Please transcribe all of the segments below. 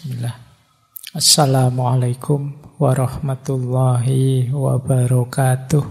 Bismillah. Assalamualaikum warahmatullahi wabarakatuh.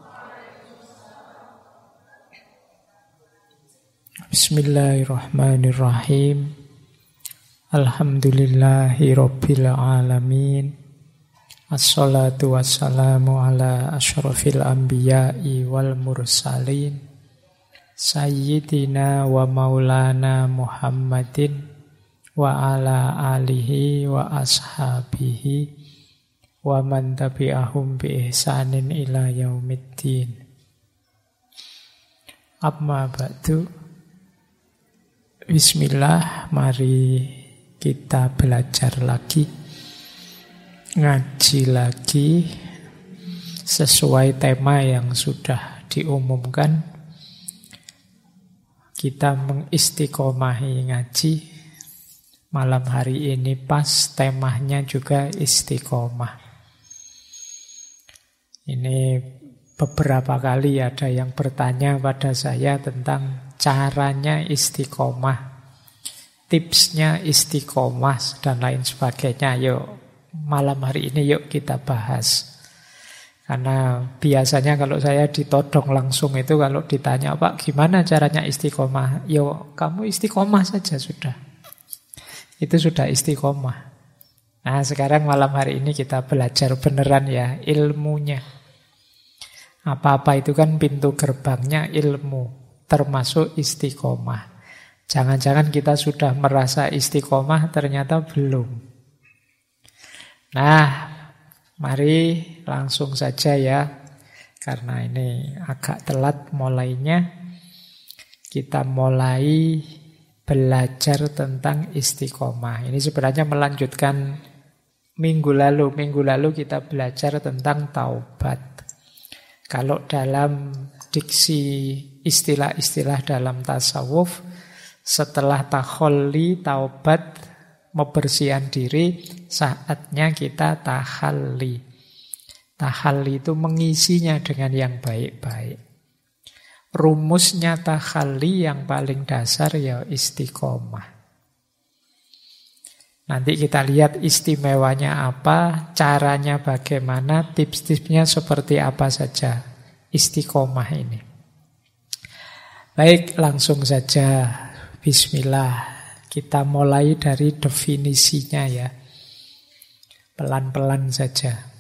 Bismillahirrahmanirrahim. Alhamdulillahi rabbil alamin. Assalatu wassalamu ala asyrafil anbiya'i wal mursalin. Sayyidina wa maulana Muhammadin wa ala alihi wa ashabihi wa man tabi'ahum bi ihsanin ila yaumiddin. Amma ba'du. Bismillah, mari kita belajar lagi, ngaji lagi sesuai tema yang sudah diumumkan. Kita mengistiqomahi ngaji. Malam hari ini pas temanya juga istiqomah. Ini beberapa kali ada yang bertanya pada saya tentang caranya istiqomah, tipsnya istiqomah dan lain sebagainya. Yuk, malam hari ini yuk kita bahas. Karena biasanya kalau saya ditodong langsung itu kalau ditanya, Pak gimana caranya istiqomah? Yuk kamu istiqomah saja sudah. Itu sudah istiqomah. Nah sekarang malam hari ini kita belajar beneran ya ilmunya. Apa-apa itu kan pintu gerbangnya ilmu, termasuk istiqomah. Jangan-jangan kita sudah merasa istiqomah ternyata belum. Nah mari langsung saja ya. Karena ini agak telat mulainya. Kita mulai belajar tentang istiqomah. Ini sebenarnya melanjutkan minggu lalu. Minggu lalu kita belajar tentang taubat. Kalau dalam diksi istilah-istilah dalam tasawuf, setelah takholli, taubat, membersihkan diri, saatnya kita tahalli. Tahalli itu mengisinya dengan yang baik-baik. Rumusnya takhalli yang paling dasar ya istiqomah. Nanti kita lihat istimewanya apa, caranya bagaimana, tips-tipsnya seperti apa saja istiqomah ini. Baik, langsung saja. Bismillah. Kita mulai dari definisinya ya. Pelan-pelan saja.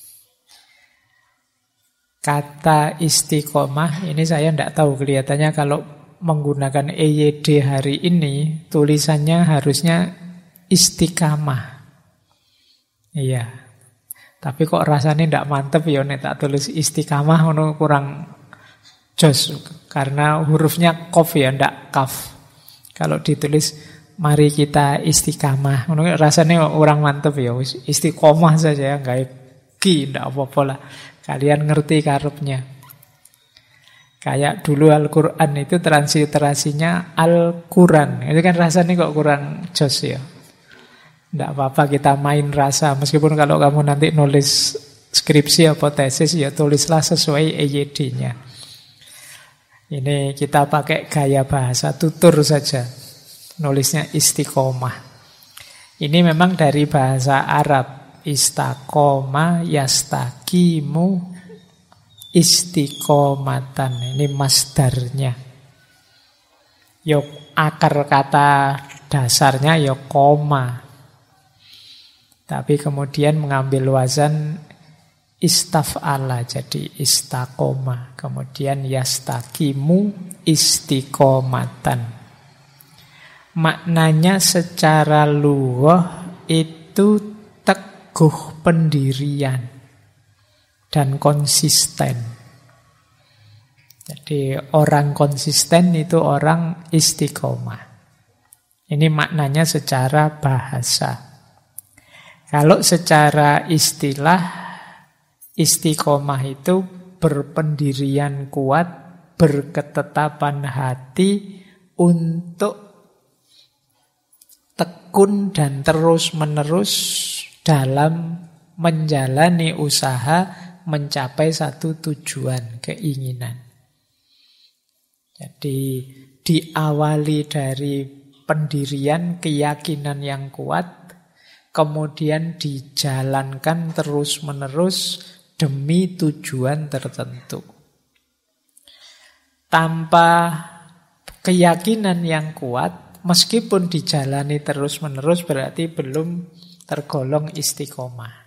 Kata istiqomah ini saya tidak tahu, kelihatannya kalau menggunakan EYD hari ini tulisannya harusnya istiqamah. Iya. Tapi kok rasanya tidak mantep ya nek tak tulis istiqamah kurang jos karena hurufnya qaf ya, tidak kaf. Kalau ditulis mari kita istiqamah rasanya orang mantep ya, istiqomah saja ya, enggak ki tidak apa-apa lah. Kalian ngerti karepnya. Kayak dulu Al-Quran itu transliterasinya Al-Quran. Itu kan rasanya kok kurang jos ya. Tidak apa-apa kita main rasa. Meskipun kalau kamu nanti nulis skripsi atau tesis ya tulislah sesuai EYD-nya. Ini kita pakai gaya bahasa tutur saja. Nulisnya istiqomah. Ini memang dari bahasa Arab. Istaqoma yastaqimu istiqomatan. Ini masdarnya. Yuk akar kata dasarnya ya koma. Tapi kemudian mengambil wazan istaf'ala jadi istaqoma. Kemudian yastaqimu istiqomatan. Maknanya secara lughah itu teguh pendirian dan konsisten. Jadi orang konsisten itu orang istiqomah. Ini maknanya secara bahasa. Kalau secara istilah, istiqomah itu berpendirian kuat, berketetapan hati untuk tekun dan terus-menerus dalam menjalani usaha mencapai satu tujuan, keinginan. Jadi diawali dari pendirian, keyakinan yang kuat, kemudian dijalankan terus-menerus demi tujuan tertentu. Tanpa keyakinan yang kuat, meskipun dijalani terus-menerus berarti belum tergolong istiqomah.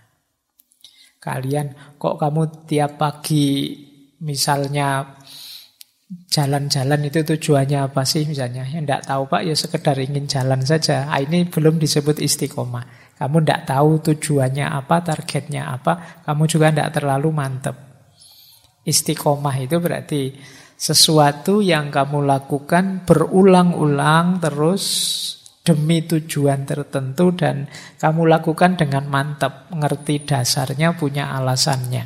Kalian, kok kamu tiap pagi misalnya jalan-jalan itu tujuannya apa sih misalnya? Ya enggak tahu Pak, ya sekedar ingin jalan saja. Ini belum disebut istiqomah. Kamu enggak tahu tujuannya apa, targetnya apa, kamu juga enggak terlalu mantep. Istiqomah itu berarti sesuatu yang kamu lakukan berulang-ulang terus demi tujuan tertentu dan kamu lakukan dengan mantap, ngerti dasarnya, punya alasannya.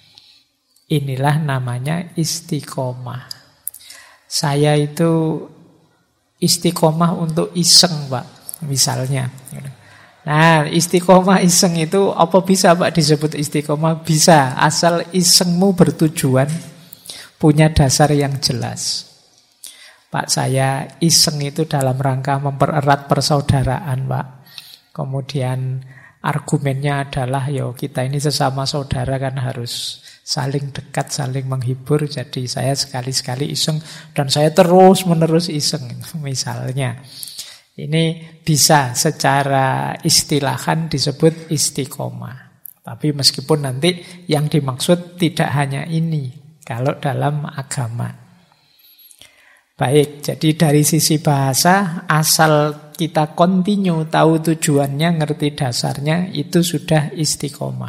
Inilah namanya istiqomah. Saya itu istiqomah untuk iseng, Pak, misalnya. Nah, istiqomah iseng itu apa bisa, Pak, disebut istiqomah? Bisa, asal isengmu bertujuan, punya dasar yang jelas. Pak, saya iseng itu dalam rangka mempererat persaudaraan, Pak. Kemudian argumennya adalah, yo kita ini sesama saudara kan harus saling dekat, saling menghibur. Jadi saya sekali-sekali iseng dan saya terus-menerus iseng, misalnya. Ini bisa secara istilahan disebut istiqomah. Tapi meskipun nanti yang dimaksud tidak hanya ini kalau dalam agama. Baik, jadi dari sisi bahasa, asal kita continue, tahu tujuannya, ngerti dasarnya, itu sudah istiqomah.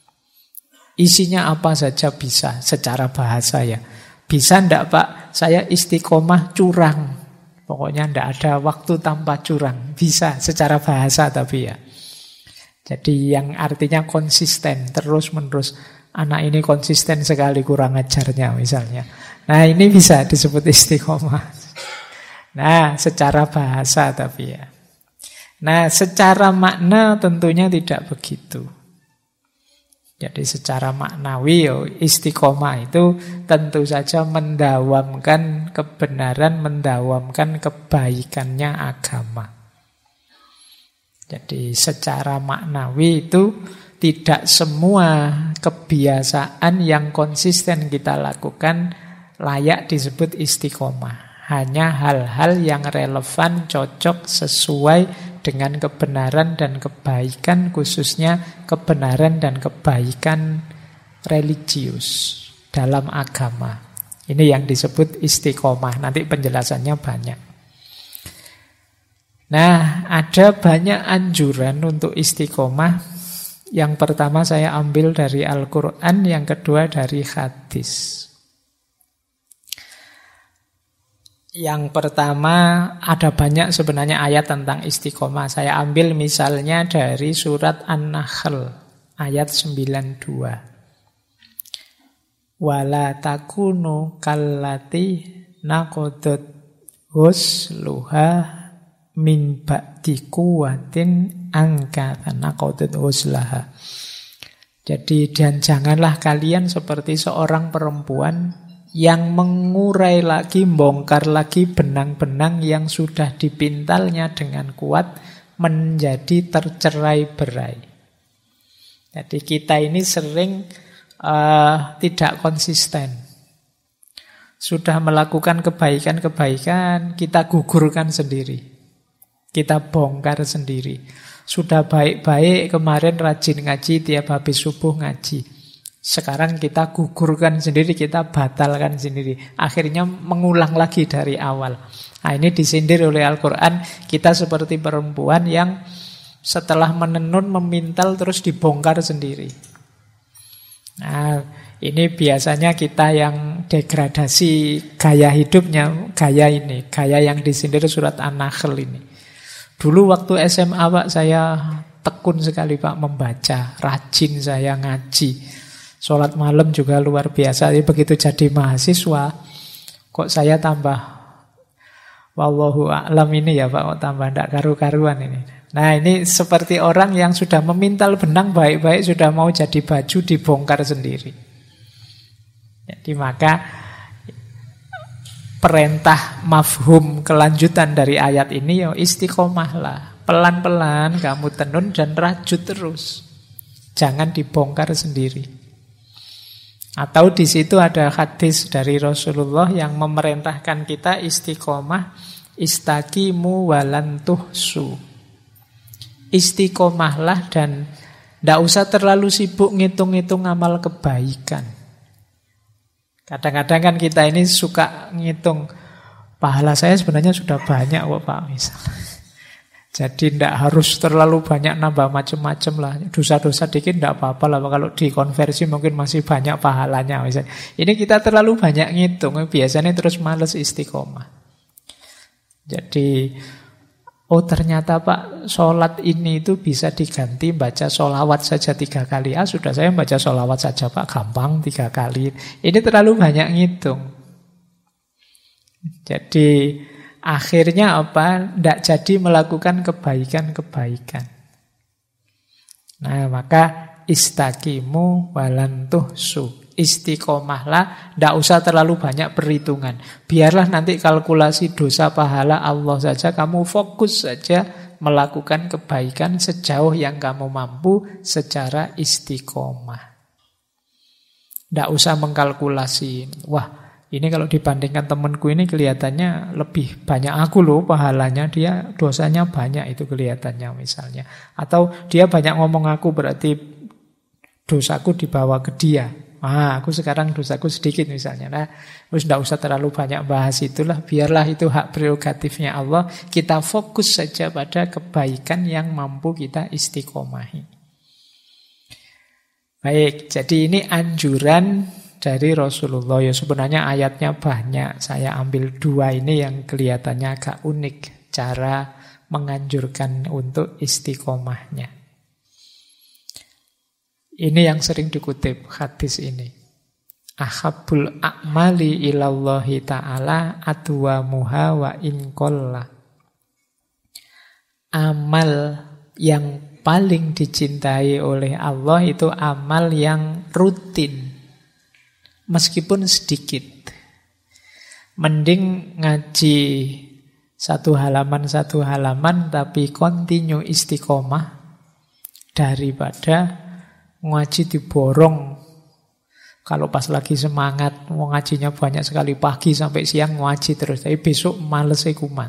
Isinya apa saja bisa secara bahasa ya. Bisa ndak Pak, saya istiqomah curang. Pokoknya ndak ada waktu tanpa curang. Bisa secara bahasa tapi ya. Jadi yang artinya konsisten, terus-menerus. Anak ini konsisten sekali kurang ajarnya misalnya. Nah ini bisa disebut istiqomah. Nah secara bahasa tapi ya. Nah secara makna tentunya tidak begitu. Jadi secara maknawi istiqomah itu tentu saja mendawamkan kebenaran, mendawamkan kebaikannya agama. Jadi secara maknawi itu tidak semua kebiasaan yang konsisten kita lakukan layak disebut istiqomah. Hanya hal-hal yang relevan, cocok, sesuai dengan kebenaran dan kebaikan, khususnya kebenaran dan kebaikan religius dalam agama. Ini yang disebut istiqomah. Nanti penjelasannya banyak. Nah, ada banyak anjuran untuk istiqomah. Yang pertama saya ambil dari Al-Quran, yang kedua dari hadis. Yang pertama ada banyak sebenarnya ayat tentang istiqomah. Saya ambil misalnya dari surat An-Nahl ayat 92. Wala takunu kallati naqadat husluha min ba'di quwwatin angkatan naqadat huslaha. Jadi dan janganlah kalian seperti seorang perempuan yang mengurai lagi, bongkar lagi benang-benang yang sudah dipintalnya dengan kuat menjadi tercerai-berai. Jadi kita ini sering tidak konsisten. Sudah melakukan kebaikan-kebaikan, kita gugurkan sendiri. Kita bongkar sendiri. Sudah baik-baik, kemarin rajin ngaji, tiap habis subuh ngaji. Sekarang kita gugurkan sendiri, kita batalkan sendiri. Akhirnya mengulang lagi dari awal. Nah ini disindir oleh Al-Quran. Kita seperti perempuan yang setelah menenun, memintal, terus dibongkar sendiri. Nah ini biasanya kita yang degradasi gaya hidupnya, gaya ini. Gaya yang disindir surat An-Nahl ini. Dulu waktu SMA Pak, saya tekun sekali Pak membaca. Rajin saya ngaji. Sholat malam juga luar biasa. Jadi begitu jadi mahasiswa, kok saya tambah wallahu a'lam ini ya Pak, kok tambah ndak karu-karuan ini. Nah ini seperti orang yang sudah memintal benang baik-baik, sudah mau jadi baju, dibongkar sendiri. Jadi maka perintah mafhum kelanjutan dari ayat ini ya istiqomahlah. Pelan-pelan kamu tenun dan rajut terus. Jangan dibongkar sendiri. Atau di situ ada hadis dari Rasulullah yang memerintahkan kita istiqomah, istaqimu walantuhsu. Istiqomahlah dan tidak usah terlalu sibuk ngitung-ngitung amal kebaikan. Kadang-kadang kan kita ini suka ngitung, pahala saya sebenarnya sudah banyak kok Pak, misalnya. Jadi tidak harus terlalu banyak nambah macam-macam lah. Dosa-dosa dikit tidak apa-apa lah. Kalau dikonversi mungkin masih banyak pahalanya. Misalnya. Ini kita terlalu banyak ngitung. Biasanya terus males istiqomah. Jadi, oh ternyata Pak, sholat ini itu bisa diganti baca sholawat saja 3 kali. Sudah saya baca sholawat saja Pak, gampang 3 kali. Ini terlalu banyak ngitung. Jadi akhirnya apa? Tidak jadi melakukan kebaikan-kebaikan. Nah, maka istaqimu walantuhsu. Istiqomahlah, tidak usah terlalu banyak perhitungan. Biarlah nanti kalkulasi dosa pahala Allah saja, kamu fokus saja melakukan kebaikan sejauh yang kamu mampu secara istiqomah. Tidak usah mengkalkulasi, wah ini kalau dibandingkan temanku ini kelihatannya lebih banyak aku loh pahalanya, dia dosanya banyak itu kelihatannya misalnya. Atau dia banyak ngomong aku berarti dosaku dibawa ke dia. Aku sekarang dosaku sedikit misalnya. Nah, terus tidak usah terlalu banyak bahas itulah. Biarlah itu hak prerogatifnya Allah. Kita fokus saja pada kebaikan yang mampu kita istiqomahi. Baik, jadi ini anjuran dari Rasulullah. Ya sebenarnya ayatnya banyak. Saya ambil 2 ini yang kelihatannya agak unik. Cara menganjurkan untuk istiqomahnya. Ini yang sering dikutip hadis ini. Ahabbul a'mali ilallahi ta'ala adwamuha wa inqalla. Amal yang paling dicintai oleh Allah itu amal yang rutin. Meskipun sedikit. Mending ngaji 1 halaman tapi kontinu istiqomah daripada ngaji diborong. Kalau pas lagi semangat mau ngajinya banyak sekali pagi sampai siang ngaji terus, tapi besok males kumat.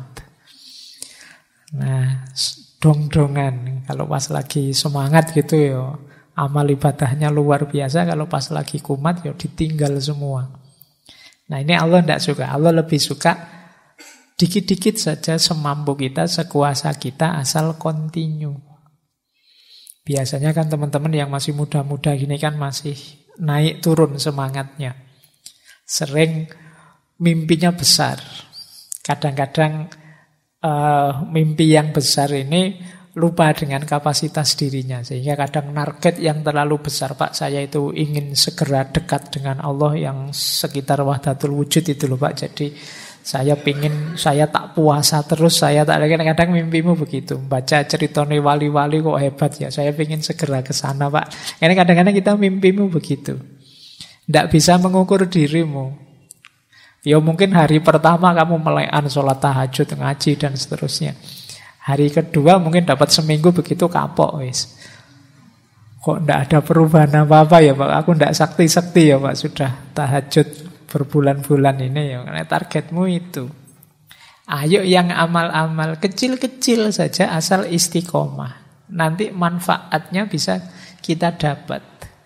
Nah, dong-dongan kalau pas lagi semangat gitu ya amal ibadahnya luar biasa, kalau pas lagi kumat ya ditinggal semua. Nah, ini Allah tidak suka. Allah lebih suka dikit-dikit saja semampu kita, sekuasa kita, asal kontinu. Biasanya kan teman-teman yang masih muda-muda gini kan masih naik turun semangatnya. Sering mimpinya besar. Kadang-kadang mimpi yang besar ini lupa dengan kapasitas dirinya. Sehingga kadang target yang terlalu besar. Pak, saya itu ingin segera dekat dengan Allah yang sekitar wahdatul wujud itu loh Pak. Jadi saya tak puasa terus, saya tak lagi. Kadang mimpimu begitu. Baca ceritanya wali-wali kok hebat ya. Saya ingin segera ke sana Pak. Karena kadang-kadang kita mimpimu begitu. Tidak bisa mengukur dirimu. Ya mungkin hari pertama kamu melekan sholat tahajud, ngaji dan seterusnya. Hari kedua mungkin dapat seminggu begitu kapok wis. Kok tidak ada perubahan apa-apa ya Pak. Aku tidak sakti-sakti ya Pak. Sudah tahajud berbulan-bulan ini ya, karena targetmu itu. Ayo yang amal-amal kecil-kecil saja asal istiqomah. Nanti manfaatnya bisa kita dapat.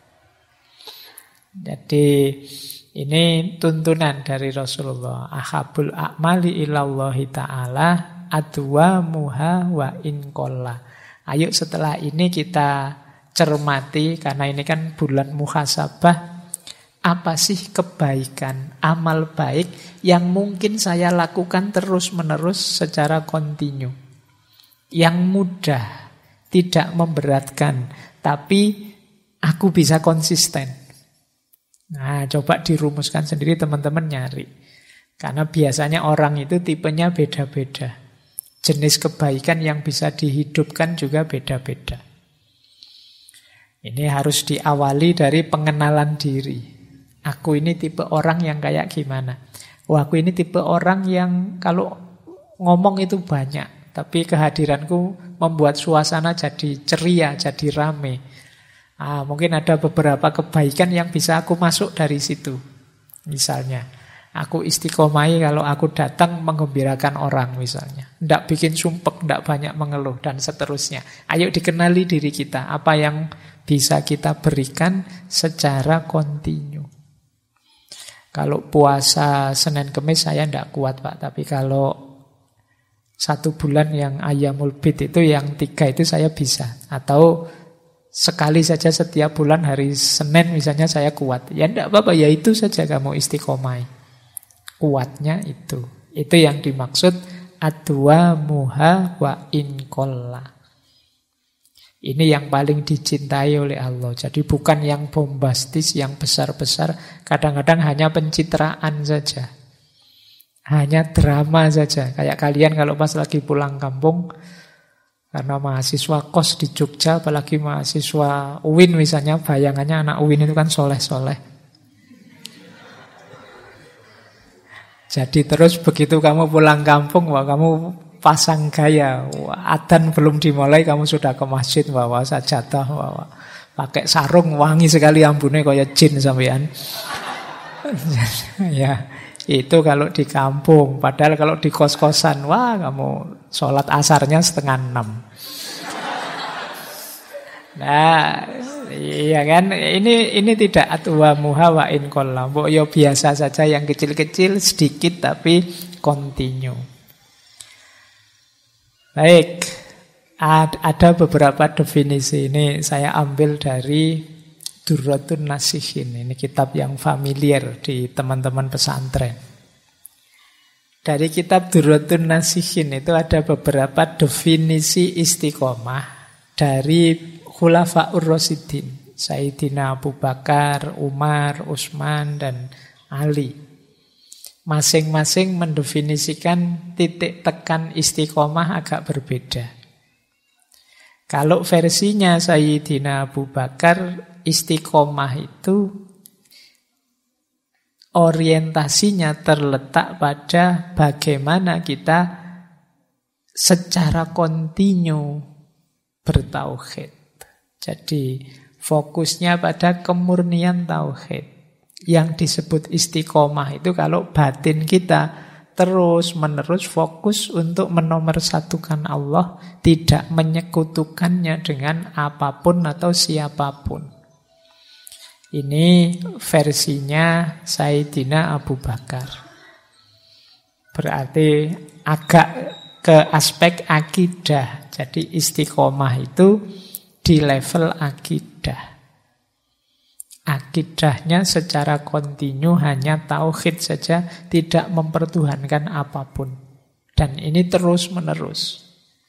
Jadi ini tuntunan dari Rasulullah. Ahabul a'mali ilallahi ta'ala adwamuha wa inqalla. Ayo setelah ini kita cermati, karena ini kan bulan muhasabah. Apa sih kebaikan, amal baik yang mungkin saya lakukan terus-menerus secara kontinu. Yang mudah, tidak memberatkan, tapi aku bisa konsisten. Nah, coba dirumuskan sendiri teman-teman nyari. Karena biasanya orang itu tipenya beda-beda. Jenis kebaikan yang bisa dihidupkan juga beda-beda. Ini harus diawali dari pengenalan diri. Aku ini tipe orang yang kayak gimana? Aku ini tipe orang yang kalau ngomong itu banyak. tapi kehadiranku membuat suasana jadi ceria, jadi rame. Mungkin ada beberapa kebaikan yang bisa aku masuk dari situ. Misalnya, aku istiqomai kalau aku datang menggembirakan orang misalnya. Tidak bikin sumpek, tidak banyak mengeluh, dan seterusnya. Ayo dikenali diri kita, apa yang bisa kita berikan secara kontinu. Kalau puasa Senin Kemis saya tidak kuat Pak, tapi kalau 1 bulan yang Ayyamul Bid itu yang 3 itu saya bisa. Atau sekali saja setiap bulan hari Senin misalnya saya kuat. Ya tidak apa-apa, ya itu saja kamu istiqomai. Kuatnya itu. Itu yang dimaksud adwa muha wa inkolla. Ini yang paling dicintai oleh Allah. Jadi bukan yang bombastis, yang besar-besar. Kadang-kadang hanya pencitraan saja. Hanya drama saja. Kayak kalian kalau pas lagi pulang kampung, karena mahasiswa kos di Jogja, apalagi mahasiswa UIN misalnya, bayangannya anak UIN itu kan soleh-soleh. Jadi terus begitu kamu pulang kampung, wah kamu pasang gaya, adzan belum dimulai kamu sudah ke masjid bawa sajadah, bawa pakai sarung wangi sekali ambune kayak jin sampean. Ya, itu kalau di kampung. Padahal kalau di kos-kosan, wah kamu sholat asarnya 5:30. Nah, iya kan? Ini tidak atwa muha wa in qalla. Mbok yo biasa saja yang kecil-kecil sedikit tapi kontinu. Baik, ada beberapa definisi ini saya ambil dari Durratun Nasihin. Ini kitab yang familiar di teman-teman pesantren. Dari kitab Durratun Nasihin itu ada beberapa definisi istiqomah dari Khulafaur Rasyidin, Sayyidina Abu Bakar, Umar, Utsman, dan Ali. Masing-masing mendefinisikan titik tekan istiqomah agak berbeda. Kalau versinya Sayyidina Abu Bakar, istiqomah itu orientasinya terletak pada bagaimana kita secara kontinu bertauhid. Jadi fokusnya pada kemurnian tauhid. Yang disebut istiqomah itu kalau batin kita terus-menerus fokus untuk menomorsatukan Allah, tidak menyekutukannya dengan apapun atau siapapun. Ini versinya Sayyidina Abu Bakar. Berarti agak ke aspek akidah. Jadi istiqomah itu di level akidah. Akidahnya secara kontinu hanya tauhid saja, tidak mempertuhankan apapun. Dan ini terus-menerus.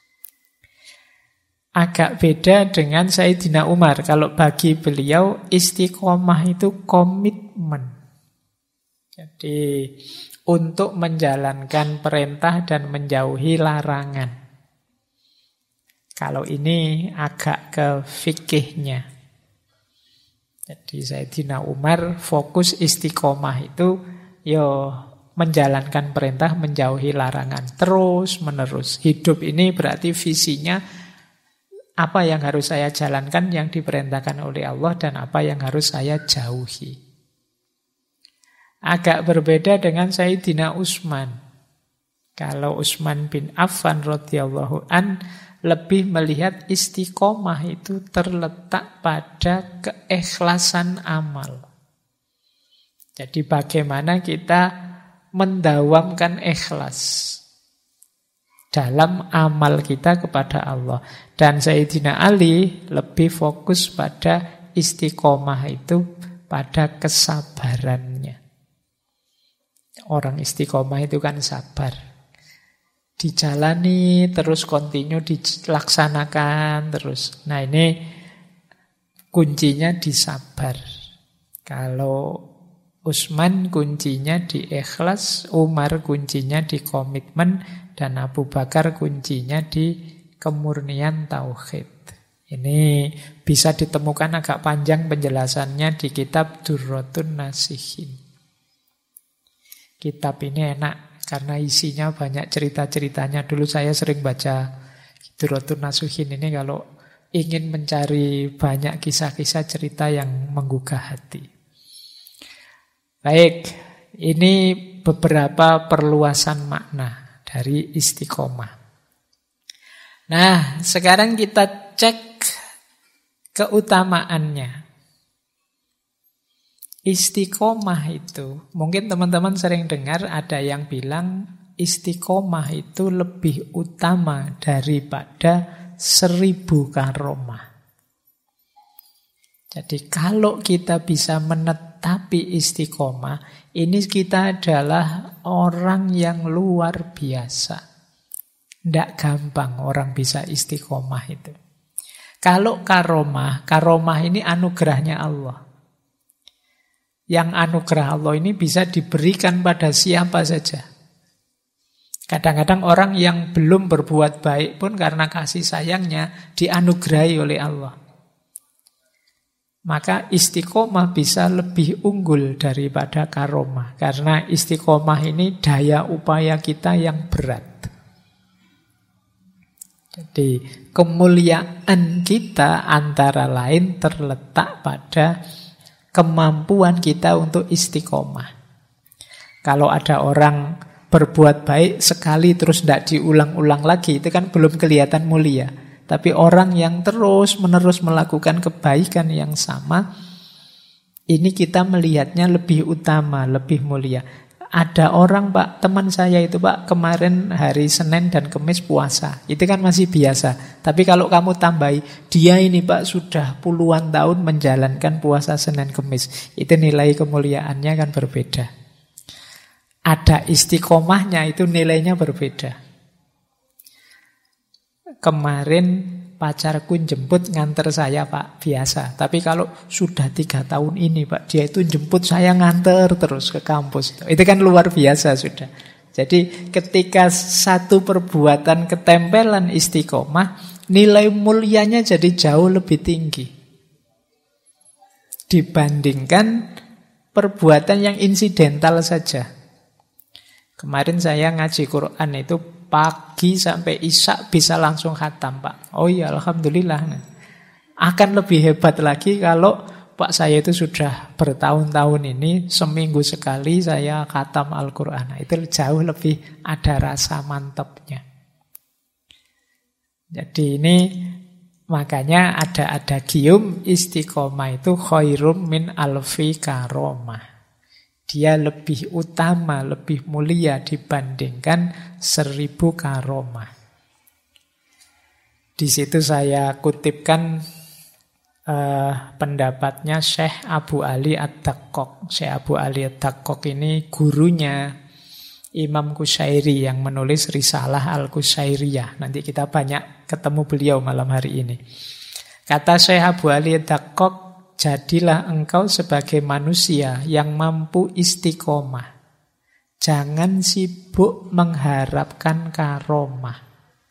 Agak beda dengan Sayyidina Umar. Kalau bagi beliau istiqomah itu komitmen. Jadi untuk menjalankan perintah dan menjauhi larangan. Kalau ini agak ke fikihnya. Jadi Sayyidina Umar fokus istiqomah itu menjalankan perintah, menjauhi larangan. Terus menerus. Hidup ini berarti visinya apa yang harus saya jalankan yang diperintahkan oleh Allah dan apa yang harus saya jauhi. Agak berbeda dengan Sayyidina Utsman. Kalau Utsman bin Affan radhiyallahu an lebih melihat istiqomah itu terletak pada keikhlasan amal. Jadi bagaimana kita mendawamkan ikhlas dalam amal kita kepada Allah. Dan Sayyidina Ali lebih fokus pada istiqomah itu pada kesabarannya. Orang istiqomah itu kan sabar. Dijalani terus, kontinu dilaksanakan terus. Nah ini kuncinya di sabar. Kalau Utsman kuncinya di ikhlas, Umar kuncinya di komitmen, dan Abu Bakar kuncinya di kemurnian tauhid. Ini bisa ditemukan agak panjang penjelasannya di kitab Durratun Nasihin. Kitab ini enak. karena isinya banyak cerita-ceritanya. Dulu saya sering baca Durratun Nasuhin ini kalau ingin mencari banyak kisah-kisah cerita yang menggugah hati. Baik, ini beberapa perluasan makna dari istiqomah. Nah, sekarang kita cek keutamaannya. Istiqomah itu, mungkin teman-teman sering dengar ada yang bilang istiqomah itu lebih utama daripada 1000 karomah. Jadi kalau kita bisa menetapi istiqomah, ini kita adalah orang yang luar biasa. Tidak gampang orang bisa istiqomah itu. Kalau karomah ini anugerahnya Allah. Yang anugerah Allah ini bisa diberikan pada siapa saja. Kadang-kadang orang yang belum berbuat baik pun karena kasih sayangnya dianugerahi oleh Allah. Maka istiqomah bisa lebih unggul daripada karomah. Karena istiqomah ini daya upaya kita yang berat. Jadi kemuliaan kita antara lain terletak pada kemampuan kita untuk istiqomah. Kalau ada orang berbuat baik sekali terus tidak diulang-ulang lagi, itu kan belum kelihatan mulia. Tapi orang yang terus-menerus melakukan kebaikan yang sama, ini kita melihatnya lebih utama, lebih mulia. Ada orang, Pak, teman saya itu, Pak, kemarin hari Senin dan Kamis puasa. Itu kan masih biasa. Tapi kalau kamu tambahi, dia ini, Pak, sudah puluhan tahun menjalankan puasa Senin Kamis. Itu nilai kemuliaannya kan berbeda. Ada istiqomahnya, itu nilainya berbeda. Kemarin pacarku jemput nganter saya, Pak, biasa. Tapi kalau sudah 3 tahun ini, Pak, dia itu jemput saya nganter terus ke kampus. Itu kan luar biasa sudah. Jadi ketika satu perbuatan ketempelan istiqomah, nilai mulianya jadi jauh lebih tinggi dibandingkan perbuatan yang insidental saja. Kemarin saya ngaji Quran itu pagi sampai isya bisa langsung khatam, Pak. Oh iya, alhamdulillah. Akan lebih hebat lagi kalau Pak saya itu sudah bertahun-tahun ini seminggu sekali saya khatam Al-Quran. Itu jauh lebih ada rasa mantapnya. Jadi ini makanya ada gium istiqomah itu khairum min alfi karomah. Dia lebih utama, lebih mulia dibandingkan 1000 karomah. Di situ saya kutipkan pendapatnya Syekh Abu Ali Ad-Daqqaq. Syekh Abu Ali Ad-Daqqaq ini gurunya Imam Qushairi yang menulis Risalah Al-Qushairiyah. Nanti kita banyak ketemu beliau malam hari ini. Kata Syekh Abu Ali Ad-Daqqaq, jadilah engkau sebagai manusia yang mampu istiqomah. Jangan sibuk mengharapkan karomah.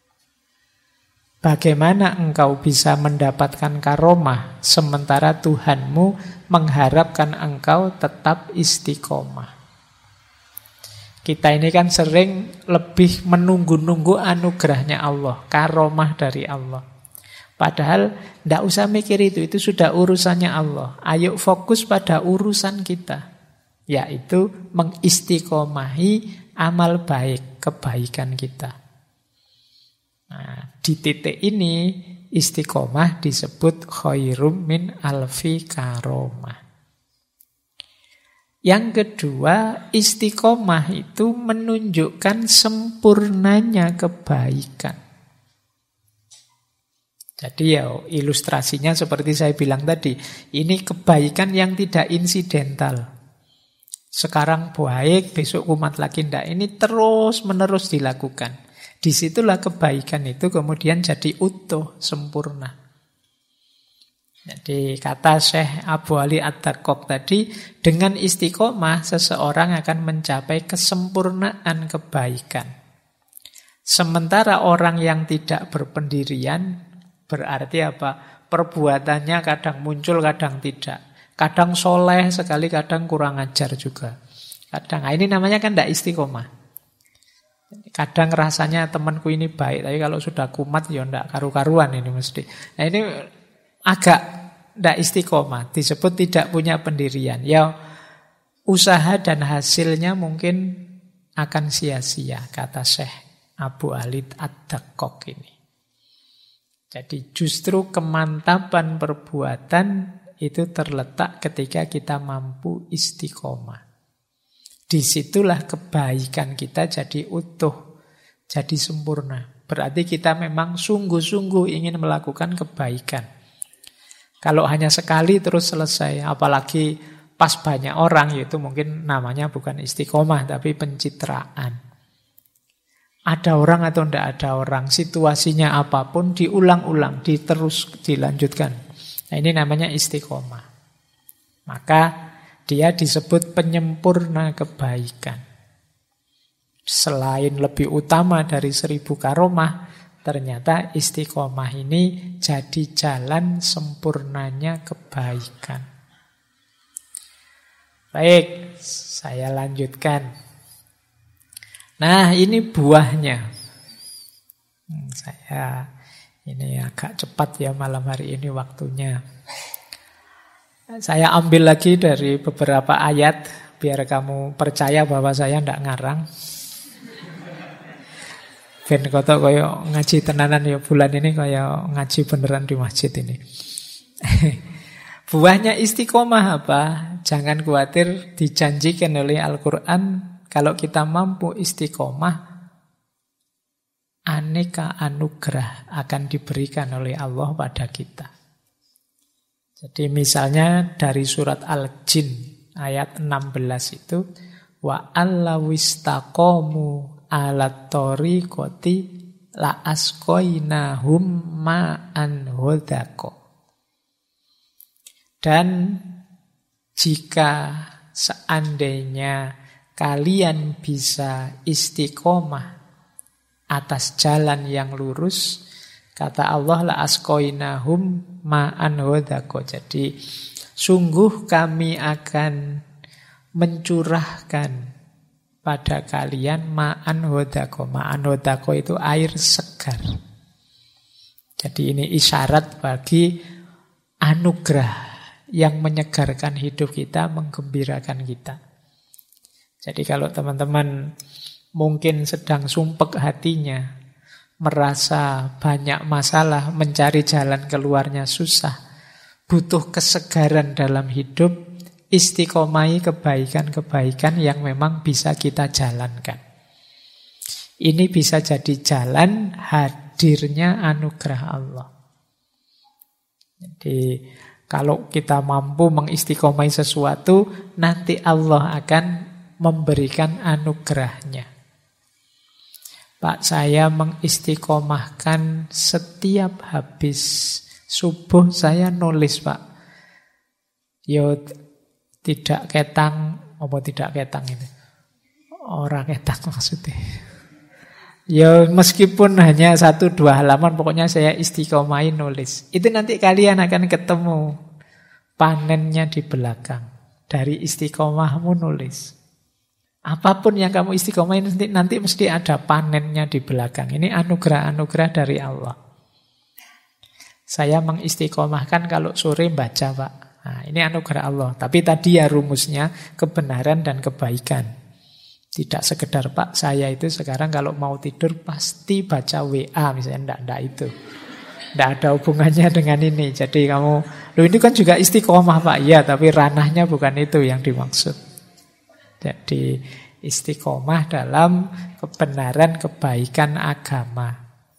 Bagaimana engkau bisa mendapatkan karomah sementara Tuhanmu mengharapkan engkau tetap istiqomah? Kita ini kan sering lebih menunggu-nunggu anugerahnya Allah, karomah dari Allah. Padahal tidak usah mikir itu sudah urusannya Allah. Ayo fokus pada urusan kita, yaitu mengistiqomahi amal baik, kebaikan kita. Nah, di titik ini istiqomah disebut khairum min alfi karomah. Yang kedua, istiqomah itu menunjukkan sempurnanya kebaikan. Jadi ya ilustrasinya seperti saya bilang tadi, ini kebaikan yang tidak insidental. Sekarang baik, besok kumat lagi tidak. Ini terus-menerus dilakukan. Disitulah kebaikan itu kemudian jadi utuh, sempurna. Jadi kata Syekh Abu Ali Ad-Daqqaq tadi, dengan istiqomah seseorang akan mencapai kesempurnaan kebaikan. Sementara orang yang tidak berpendirian, berarti apa? Perbuatannya kadang muncul, kadang tidak. Kadang soleh sekali, kadang kurang ajar juga. Kadang, ini namanya kan tidak istiqomah. Kadang rasanya temanku ini baik, tapi kalau sudah kumat ya ndak karu-karuan ini mesti. Nah ini agak ndak istiqomah, disebut tidak punya pendirian. Ya usaha dan hasilnya mungkin akan sia-sia, kata Syekh Abu Alid Ad-Daqqaq ini. Jadi justru kemantapan perbuatan itu terletak ketika kita mampu istiqomah. Disitulah kebaikan kita jadi utuh, jadi sempurna. Berarti kita memang sungguh-sungguh ingin melakukan kebaikan. Kalau hanya sekali terus selesai, apalagi pas banyak orang, itu mungkin namanya bukan istiqomah, tapi pencitraan. Ada orang atau tidak ada orang, situasinya apapun, diulang-ulang, dilanjutkan. Nah ini namanya istiqomah. Maka dia disebut penyempurna kebaikan. Selain lebih utama dari 1000 karomah, ternyata istiqomah ini jadi jalan sempurnanya kebaikan. Baik, saya lanjutkan. Nah, ini buahnya. Ini agak cepat ya malam hari ini waktunya. Saya ambil lagi dari beberapa ayat biar kamu percaya bahwa saya tidak ngarang. Ben kotok koyo ngaji tenanan ya bulan ini koyo ngaji beneran di masjid ini. Buahnya istiqomah apa? Jangan khawatir, dijanjikan oleh Al-Quran kalau kita mampu istiqomah, aneka anugerah akan diberikan oleh Allah pada kita. Jadi misalnya dari surat Al-Jin ayat 16 itu, wa allawistaqomu alat tariqati la asqainahum ma'an hodako. Dan jika seandainya kalian bisa istiqomah atas jalan yang lurus, kata Allah la asqainahum ma'an hodako. Jadi sungguh kami akan mencurahkan pada kalian ma'an hodako. Ma'an hodako itu air segar. Jadi ini isyarat bagi anugerah yang menyegarkan hidup kita, menggembirakan kita. Jadi kalau teman-teman mungkin sedang sumpek hatinya, merasa banyak masalah, mencari jalan keluarnya susah, butuh kesegaran dalam hidup, istiqomahi kebaikan-kebaikan yang memang bisa kita jalankan. Ini bisa jadi jalan hadirnya anugerah Allah. Jadi kalau kita mampu mengistiqomahi sesuatu, nanti Allah akan memberikan anugerahnya. Pak, saya mengistiqomahkan setiap habis subuh saya nulis, Pak. Yo tidak ketang, apa tidak ketang ini? Orang ketang maksudnya. Ya meskipun hanya 1-2 halaman, pokoknya saya istiqomahin nulis. Itu nanti kalian akan ketemu panennya di belakang. Dari istiqomahmu nulis. Apapun yang kamu istiqomahin nanti mesti ada panennya di belakang. Ini anugerah-anugerah dari Allah. Saya mengistiqomahkan kalau sore baca, Pak. Nah, ini anugerah Allah. Tapi tadi ya rumusnya kebenaran dan kebaikan. Tidak sekedar Pak, saya itu sekarang kalau mau tidur pasti baca WA misalnya, enggak itu. Enggak ada hubungannya dengan ini. Jadi kamu, loh ini kan juga istiqomah Pak. Iya, tapi ranahnya bukan itu yang dimaksud. Jadi istiqomah dalam kebenaran kebaikan agama.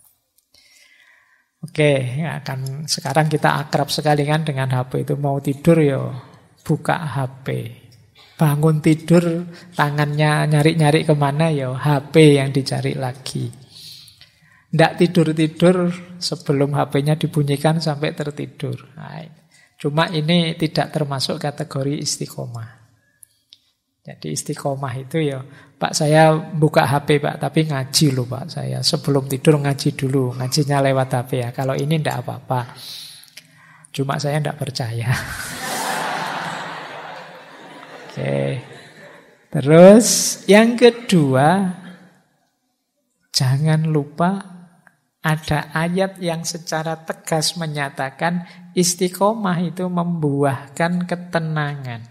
Oke, akan sekarang kita akrab sekali kan dengan HP itu. Mau tidur ya buka HP. Bangun tidur, tangannya nyari-nyari kemana ya HP yang dicari lagi. Nggak tidur-tidur sebelum HP-nya dibunyikan sampai tertidur. Nah, cuma ini tidak termasuk kategori istiqomah. Jadi istiqomah itu ya, Pak saya buka HP Pak, tapi ngaji loh Pak saya. Sebelum tidur ngaji dulu, ngajinya lewat HP ya. Kalau ini nggak apa-apa. Cuma saya nggak percaya. Oke. Terus yang kedua, Jangan lupa ada ayat yang secara tegas menyatakan istiqomah itu membuahkan ketenangan.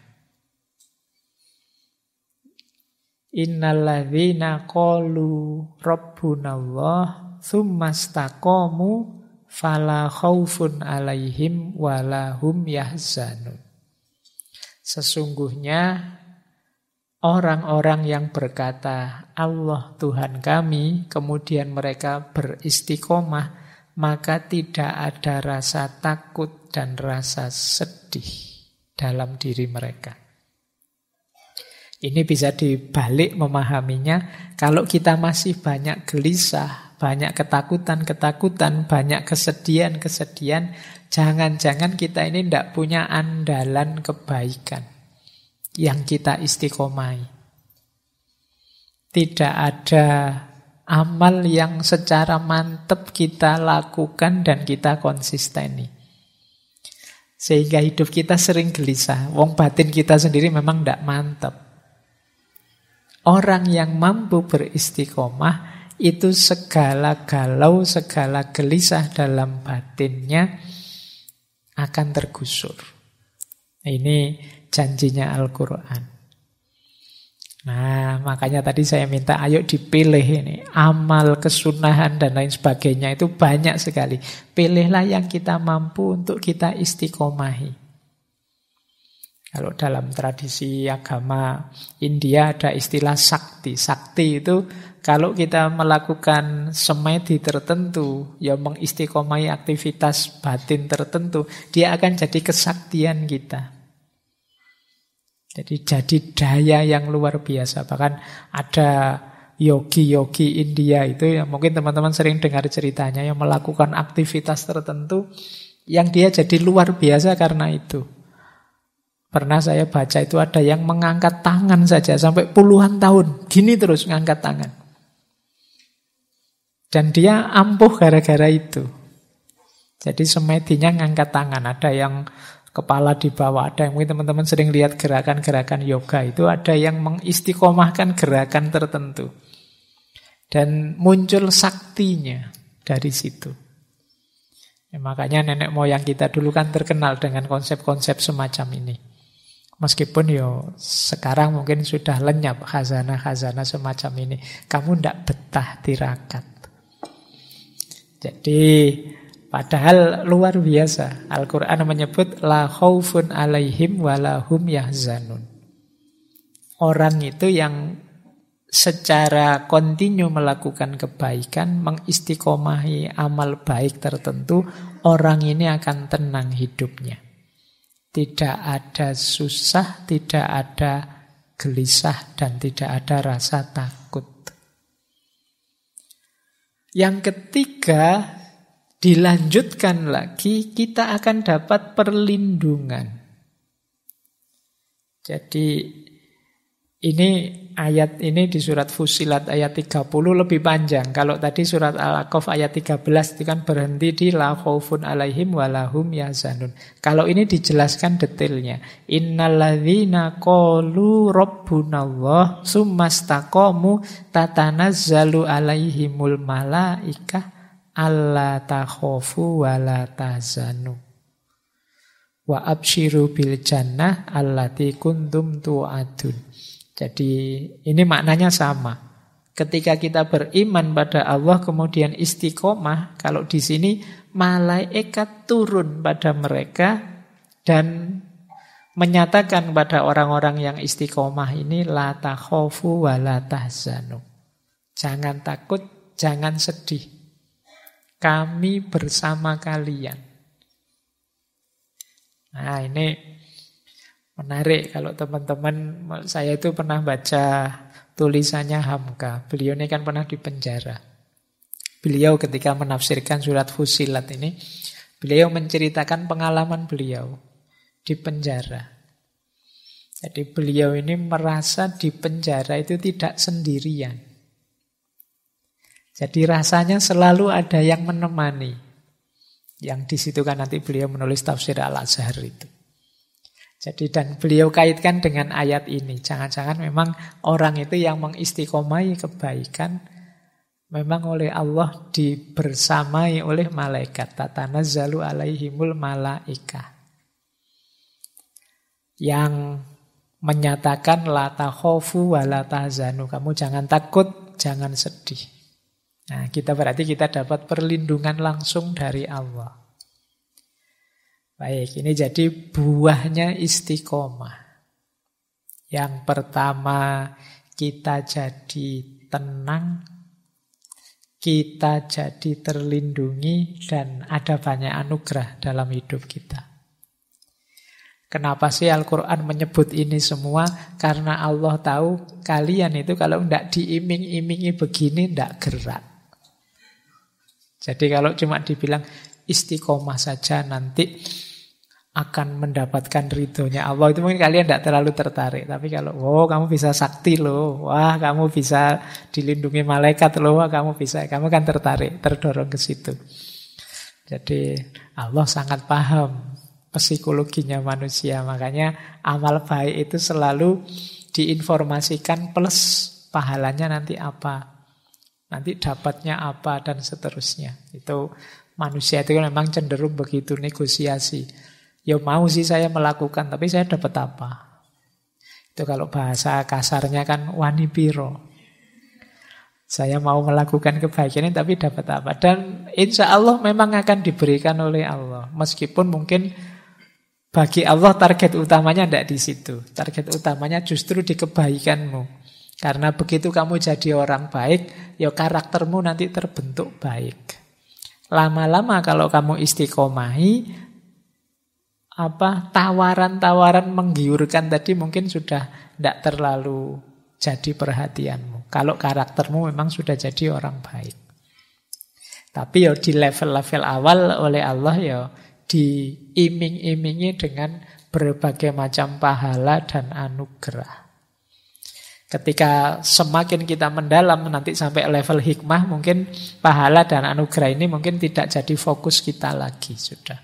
Innalladzina qalu rabbunallah tsumastaqamu fala khaufun alaihim wala hum yahzanun. Sesungguhnya orang-orang yang berkata Allah Tuhan kami, kemudian mereka beristiqomah, maka tidak ada rasa takut dan rasa sedih dalam diri mereka. Ini bisa dibalik memahaminya, kalau kita masih banyak gelisah, banyak ketakutan-ketakutan, banyak kesedihan-kesedihan, jangan-jangan kita ini tidak punya andalan kebaikan yang kita istiqomahi. Tidak ada amal yang secara mantap kita lakukan dan kita konsisteni. Sehingga hidup kita sering gelisah. Wong batin kita sendiri memang tidak mantap. Orang yang mampu beristiqomah itu segala galau, segala gelisah dalam batinnya akan tergusur. Ini janjinya Al-Quran. Nah, makanya tadi saya minta ayo dipilih ini. Amal, kesunahan dan lain sebagainya itu banyak sekali. Pilihlah yang kita mampu untuk kita istiqomahi. Kalau dalam tradisi agama India ada istilah sakti. Sakti itu kalau kita melakukan semedi tertentu, ya mengistiqomahi aktivitas batin tertentu, dia akan jadi kesaktian kita. Jadi daya yang luar biasa. Bahkan ada yogi-yogi India itu yang mungkin teman-teman sering dengar ceritanya, yang melakukan aktivitas tertentu yang dia jadi luar biasa karena itu. Pernah saya baca itu ada yang mengangkat tangan saja sampai puluhan tahun. Gini terus ngangkat tangan. Dan dia ampuh gara-gara itu. Jadi semedinya ngangkat tangan. Ada yang kepala di bawah, ada yang mungkin teman-teman sering lihat gerakan-gerakan yoga itu, ada yang mengistiqomahkan gerakan tertentu. Dan muncul saktinya dari situ. Ya, makanya nenek moyang kita dulu kan terkenal dengan konsep-konsep semacam ini. Meskipun sekarang mungkin sudah lenyap khazanah-khazanah semacam ini. Kamu tidak betah tirakat. Jadi padahal luar biasa. Al-Quran menyebut la khaufun alaihim walahum yahzanun. Orang itu yang secara kontinu melakukan kebaikan, mengistiqomahi amal baik tertentu, orang ini akan tenang hidupnya. Tidak ada susah, tidak ada gelisah, dan tidak ada rasa takut. Yang ketiga, dilanjutkan lagi, kita akan dapat perlindungan. Jadi ini ayat ini di surat Fussilat ayat 30 lebih panjang. Kalau tadi surat Al-A'qaf ayat 13 itu kan berhenti di la khaufun alaihim walahum yahzanun. Kalau ini dijelaskan detailnya. Innalladzina qalu rabbunallah tsumastaqamu tatanazzalu alaihimul malaikah alla takhafu wa la tahzanu wa absyiru bil jannah allati kuntum tu'adun. Jadi ini maknanya sama. Ketika kita beriman pada Allah kemudian istiqomah, kalau di sini malaikat turun pada mereka dan menyatakan pada orang-orang yang istiqomah ini la takhafu wa la tahzanu. Jangan takut, jangan sedih. Kami bersama kalian. Nah, ini menarik kalau teman-teman, saya itu pernah baca tulisannya Hamka. Beliau ini kan pernah di penjara. Beliau ketika menafsirkan surat Fussilat ini, beliau menceritakan pengalaman beliau di penjara. Jadi beliau ini merasa di penjara itu tidak sendirian. Jadi rasanya selalu ada yang menemani. Yang di situ kan nanti beliau menulis tafsir Al-Azhar itu. Jadi dan beliau kaitkan dengan ayat ini. Jangan-jangan memang orang itu yang mengistiqomahi kebaikan, Memang oleh Allah dibersamai oleh malaikat. Tatanazzalu alaihimul malaikah. Yang menyatakan la takhafu wa la tahzanu. Kamu jangan takut, jangan sedih. Nah, berarti kita dapat perlindungan langsung dari Allah. Baik, ini jadi buahnya istiqomah. Yang pertama, kita jadi tenang, kita jadi terlindungi, dan ada banyak anugerah dalam hidup kita. Kenapa sih Al-Quran menyebut ini semua? Karena Allah tahu kalian itu kalau tidak diiming-imingi begini tidak gerak. Jadi kalau cuma dibilang istiqomah saja nanti akan mendapatkan ridhonya Allah, itu mungkin kalian tidak terlalu tertarik. Tapi kalau kamu bisa sakti loh, wah kamu bisa dilindungi malaikat loh, wah kamu kan tertarik, terdorong ke situ. Jadi Allah sangat paham psikologinya manusia. Makanya amal baik itu selalu diinformasikan plus pahalanya nanti apa, nanti dapatnya apa, dan seterusnya. Itu manusia itu memang cenderung begitu, negosiasi. Ya mau sih saya melakukan, tapi saya dapat apa? Itu kalau bahasa kasarnya kan wani piro. Saya mau melakukan kebaikan ini tapi dapat apa? Dan insya Allah memang akan diberikan oleh Allah. Meskipun mungkin bagi Allah target utamanya tidak di situ. Target utamanya justru di kebaikanmu. Karena begitu kamu jadi orang baik, ya karaktermu nanti terbentuk baik. Lama-lama kalau kamu istiqomahi, tawaran-tawaran menggiurkan tadi mungkin sudah tidak terlalu jadi perhatianmu. Kalau karaktermu memang sudah jadi orang baik. Tapi ya di level-level awal oleh Allah ya diiming-imingi dengan berbagai macam pahala dan anugerah. Ketika semakin kita mendalam nanti sampai level hikmah, mungkin pahala dan anugerah ini mungkin tidak jadi fokus kita lagi sudah.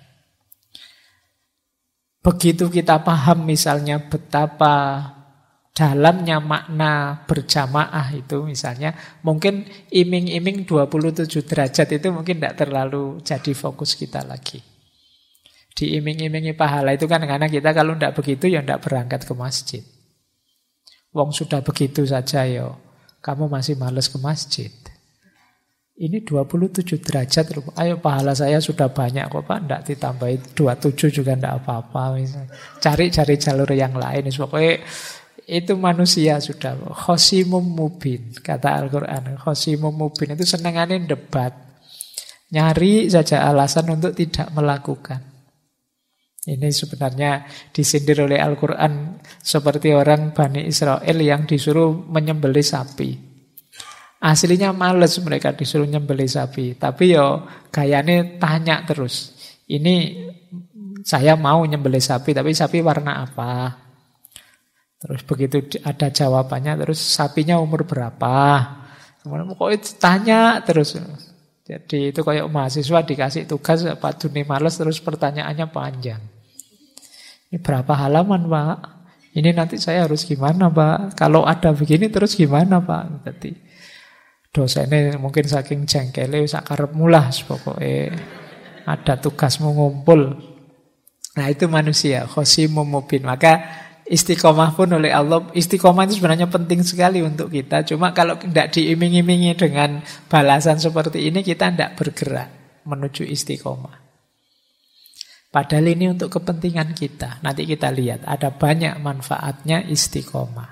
Begitu kita paham misalnya betapa dalamnya makna berjamaah itu misalnya, mungkin iming-iming 27 derajat itu mungkin tidak terlalu jadi fokus kita lagi. Diiming-imingi pahala itu kan karena kita kalau tidak begitu ya tidak berangkat ke masjid. Wong sudah begitu saja ya, kamu masih malas ke masjid. Ini 27 derajat, ayo pahala saya sudah banyak kok Pak, tidak ditambahi 27 juga tidak apa-apa. Cari jalur yang lain. Pokoknya itu manusia sudah. Khosimum mubin, kata Al-Quran. Khosimum mubin itu senangannya debat. Nyari saja alasan untuk tidak melakukan. Ini sebenarnya disindir oleh Al-Quran seperti orang Bani Israel yang disuruh menyembelih sapi. Aslinya males mereka disuruh nyembelih sapi. Tapi yo gayane tanya terus. Ini saya mau nyembelih sapi, tapi sapi warna apa? Terus begitu ada jawabannya, terus sapinya umur berapa? Kemudian pokoknya tanya terus. Jadi itu kayak mahasiswa dikasih tugas Pak Duni males terus pertanyaannya panjang. Ini berapa halaman Pak? Ini nanti saya harus gimana Pak? Kalau ada begini terus gimana Pak? Jadi dosennya mungkin saking jengkelnya sakarep mulah pokoknya ada tugasmu ngumpul. Nah itu manusia khosimum mubin. Maka istiqomah pun oleh Allah, istiqomah itu sebenarnya penting sekali untuk kita. Cuma kalau tidak diiming-imingi dengan balasan seperti ini, kita tidak bergerak menuju istiqomah. Padahal ini untuk kepentingan kita. Nanti kita lihat, ada banyak manfaatnya istiqomah.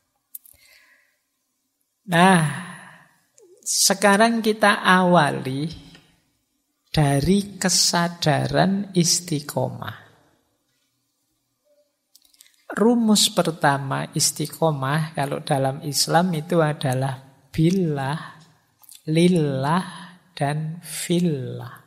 Nah, sekarang kita awali dari kesadaran istiqomah. Rumus pertama istiqomah kalau dalam Islam itu adalah billah, lillah, dan fillah.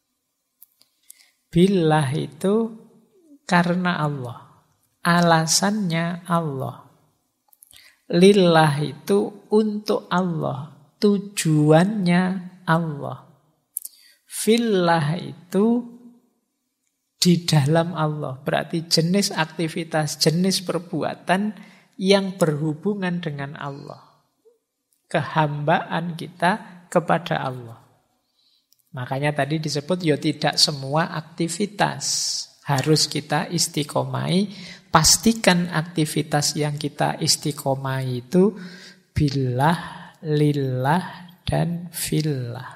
Billah itu karena Allah, alasannya Allah. Lillah itu untuk Allah, tujuannya Allah. Fillah itu di dalam Allah, berarti jenis aktivitas, jenis perbuatan yang berhubungan dengan Allah. Kehambaan kita kepada Allah. Makanya tadi disebut ya tidak semua aktivitas harus kita istiqomai. Pastikan aktivitas yang kita istiqomai itu billah, lillah, dan fillah.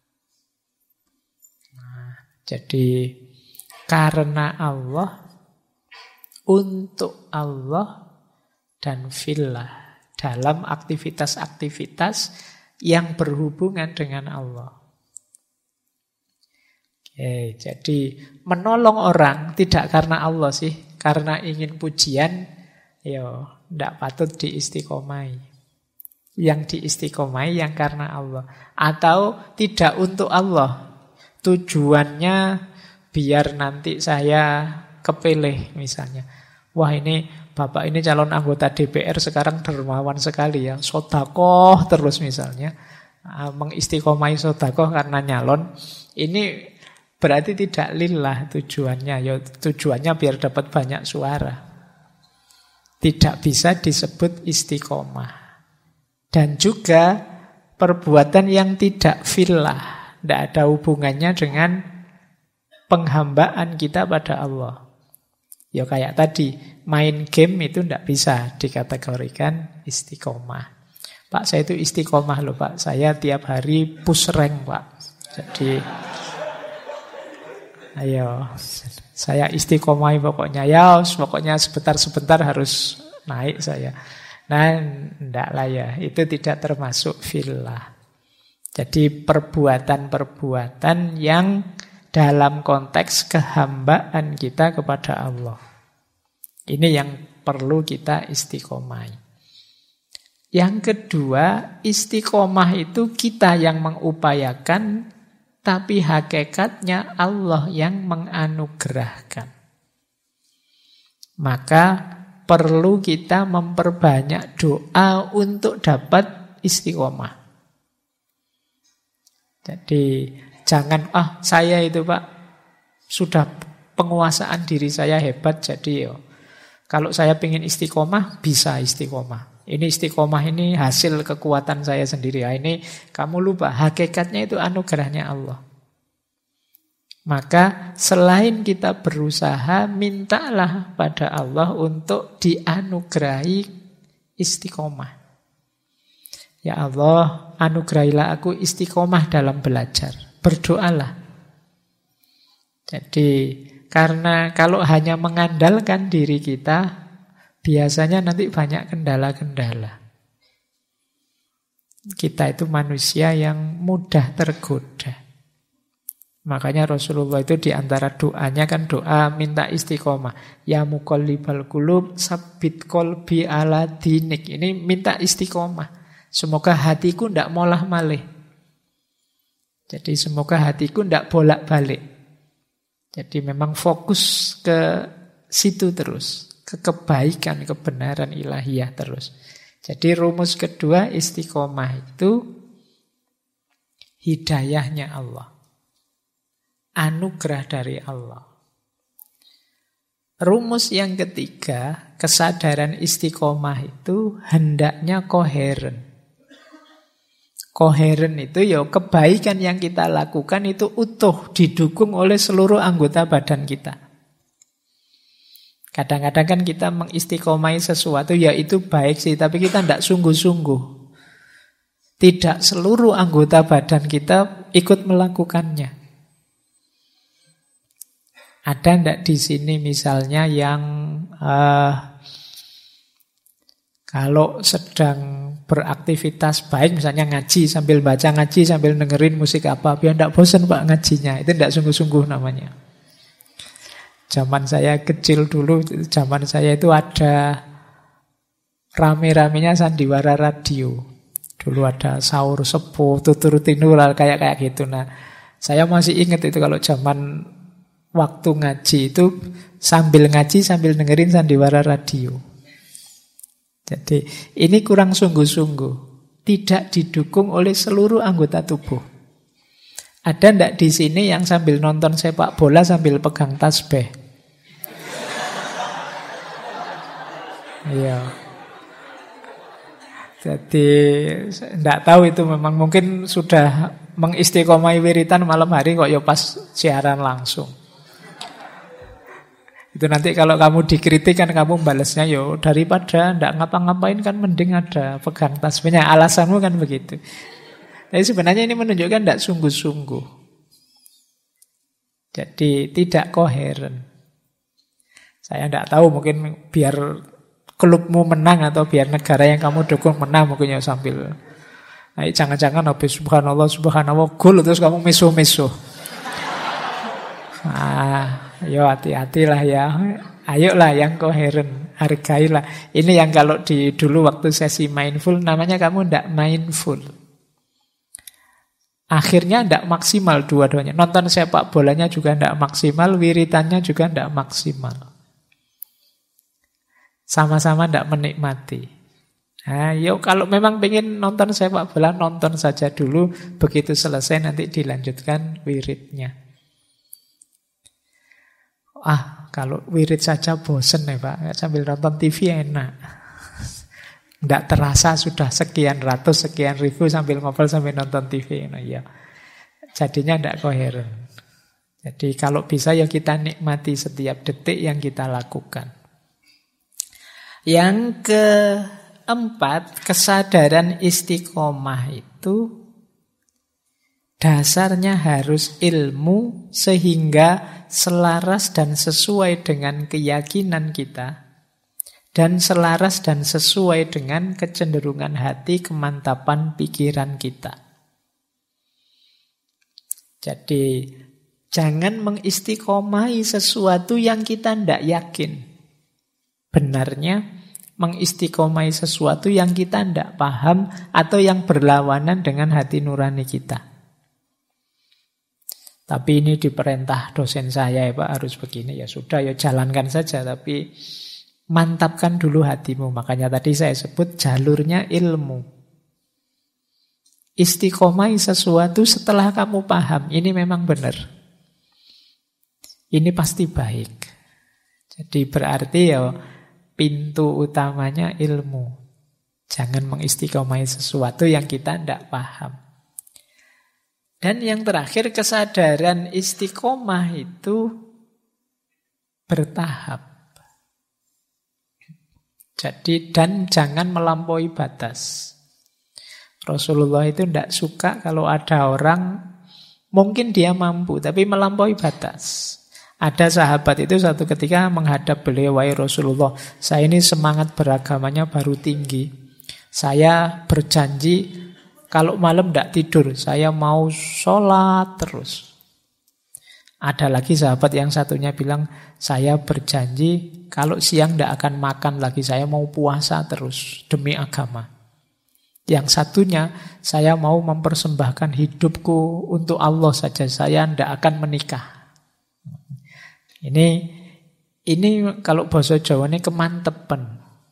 Nah, jadi karena Allah, untuk Allah, dan fillah. Dalam aktivitas-aktivitas yang berhubungan dengan Allah. Oke, jadi menolong orang tidak karena Allah sih, karena ingin pujian, ya tidak patut diistiqomai. Yang diistiqomai yang karena Allah. Atau tidak untuk Allah. Tujuannya biar nanti saya kepilih misalnya. Wah ini Bapak ini calon anggota DPR sekarang dermawan sekali ya. Sodakoh terus misalnya. Mengistiqomai sodakoh karena nyalon. Ini berarti tidak lillah tujuannya. Ya, tujuannya biar dapat banyak suara. Tidak bisa disebut istiqomah. Dan juga perbuatan yang tidak fillah. Tidak ada hubungannya dengan penghambaan kita pada Allah. Ya kayak tadi, main game itu tidak bisa dikategorikan istiqomah. Pak, saya itu istiqomah loh Pak. Saya tiap hari push rank Pak. Jadi ayo, saya istiqomah pokoknya. Ya, pokoknya sebentar-sebentar harus naik saya. Nah, enggak lah ya. Itu tidak termasuk fillah. Jadi perbuatan-perbuatan yang dalam konteks kehambaan kita kepada Allah. Ini yang perlu kita istiqomah. Yang kedua, istiqomah itu kita yang mengupayakan, tapi hakikatnya Allah yang menganugerahkan. Maka perlu kita memperbanyak doa untuk dapat istiqomah. Jadi jangan, saya itu Pak, sudah penguasaan diri saya hebat, jadi kalau saya ingin istiqomah, bisa istiqomah. Ini istiqomah ini hasil kekuatan saya sendiri. Ini kamu lupa, hakikatnya itu anugerahnya Allah. Maka selain kita berusaha, mintalah pada Allah untuk dianugerahi istiqomah. Ya Allah, anugerahilah aku istiqomah dalam belajar. Berdoalah. Jadi, karena kalau hanya mengandalkan diri kita, biasanya nanti banyak kendala-kendala. Kita itu manusia yang mudah tergoda. Makanya Rasulullah itu diantara doanya kan doa minta istiqomah. Ya muqallibal qulub, sabbit qalbi ala dinik. Ini minta istiqomah. Semoga hatiku tidak molah-malih. Jadi semoga hatiku tidak bolak-balik. Jadi memang fokus ke situ terus. Ke kebaikan, kebenaran ilahiyah terus. Jadi rumus kedua istiqomah itu hidayahnya Allah. Anugerah dari Allah. Rumus yang ketiga, kesadaran istiqomah itu hendaknya koheren. Koheren itu ya kebaikan yang kita lakukan itu utuh, didukung oleh seluruh anggota badan kita. Kadang-kadang kan kita mengistiqomai sesuatu, ya itu baik sih, tapi kita tidak sungguh-sungguh. Tidak seluruh anggota badan kita ikut melakukannya. Ada tidak di sini misalnya yang kalau sedang beraktivitas baik, misalnya ngaji sambil baca ngaji sambil dengerin musik apa, biar tidak bosan Pak ngajinya. Itu tidak sungguh-sungguh namanya. Zaman saya kecil dulu, zaman saya itu ada rame-ramenya sandiwara radio. Dulu ada Sahur Sepuh, Tutur Tinulal, kayak gitu. Nah, saya masih ingat itu kalau zaman waktu ngaji itu sambil ngaji sambil dengerin sandiwara radio. Jadi ini kurang sungguh-sungguh. Tidak didukung oleh seluruh anggota tubuh. Ada ndak di sini yang sambil nonton sepak bola sambil pegang tasbih? Iya. Jadi tidak tahu itu memang mungkin sudah mengistiqomai wiritan malam hari kok ya pas siaran langsung. Itu nanti kalau kamu dikritik kan kamu balasnya yo daripada tidak ngapa-ngapain kan mending ada pegang tasbihnya. Alasanmu kan begitu. Tapi sebenarnya ini menunjukkan tidak sungguh-sungguh. Jadi tidak koheren. Saya tidak tahu mungkin biar klubmu menang atau biar negara yang kamu dukung menang mungkin ya sambil jangan-jangan habis subhanallah subhanallah gol terus kamu meso-meso. Yo hati-hatilah ya. Ayolah yang koheren, hargailah. Ini yang kalau di dulu waktu sesi mindful namanya kamu ndak mindful. Akhirnya ndak maksimal dua-duanya. Nonton sepak bolanya juga ndak maksimal, wiritannya juga ndak maksimal. Sama-sama ndak menikmati. Yuk kalau memang pengen nonton sepak bola nonton saja dulu, begitu selesai nanti dilanjutkan wiridnya. Kalau wirid saja bosen ya Pak, sambil nonton TV enak. Nggak terasa sudah sekian ratus, sekian ribu sambil ngobrol sambil nonton TV. Nah, ya. Jadinya nggak koheren. Jadi kalau bisa ya kita nikmati setiap detik yang kita lakukan. Yang keempat, kesadaran istiqomah itu dasarnya harus ilmu sehingga selaras dan sesuai dengan keyakinan kita dan selaras dan sesuai dengan kecenderungan hati, kemantapan pikiran kita. Jadi jangan mengistiqomahi sesuatu yang kita tidak yakin. Benarnya mengistiqomahi sesuatu yang kita tidak paham atau yang berlawanan dengan hati nurani kita. Tapi ini diperintah dosen saya ya Pak harus begini. Ya sudah ya jalankan saja. Tapi mantapkan dulu hatimu. Makanya tadi saya sebut jalurnya ilmu. Istiqomahi sesuatu setelah kamu paham. Ini memang benar. Ini pasti baik. Jadi berarti ya pintu utamanya ilmu. Jangan mengistiqomahi sesuatu yang kita tidak paham. Dan yang terakhir, kesadaran istiqomah itu bertahap. Jadi, dan jangan melampaui batas. Rasulullah itu tidak suka kalau ada orang, mungkin dia mampu, tapi melampaui batas. Ada sahabat itu satu ketika menghadap beliau, wahai Rasulullah, saya ini semangat beragamanya baru tinggi. Saya berjanji kalau malam tidak tidur, saya mau sholat terus. Ada lagi sahabat yang satunya bilang, saya berjanji kalau siang tidak akan makan lagi, saya mau puasa terus demi agama. Yang satunya, saya mau mempersembahkan hidupku untuk Allah saja, saya tidak akan menikah. Ini kalau bahasa Jawa ini kemantepan.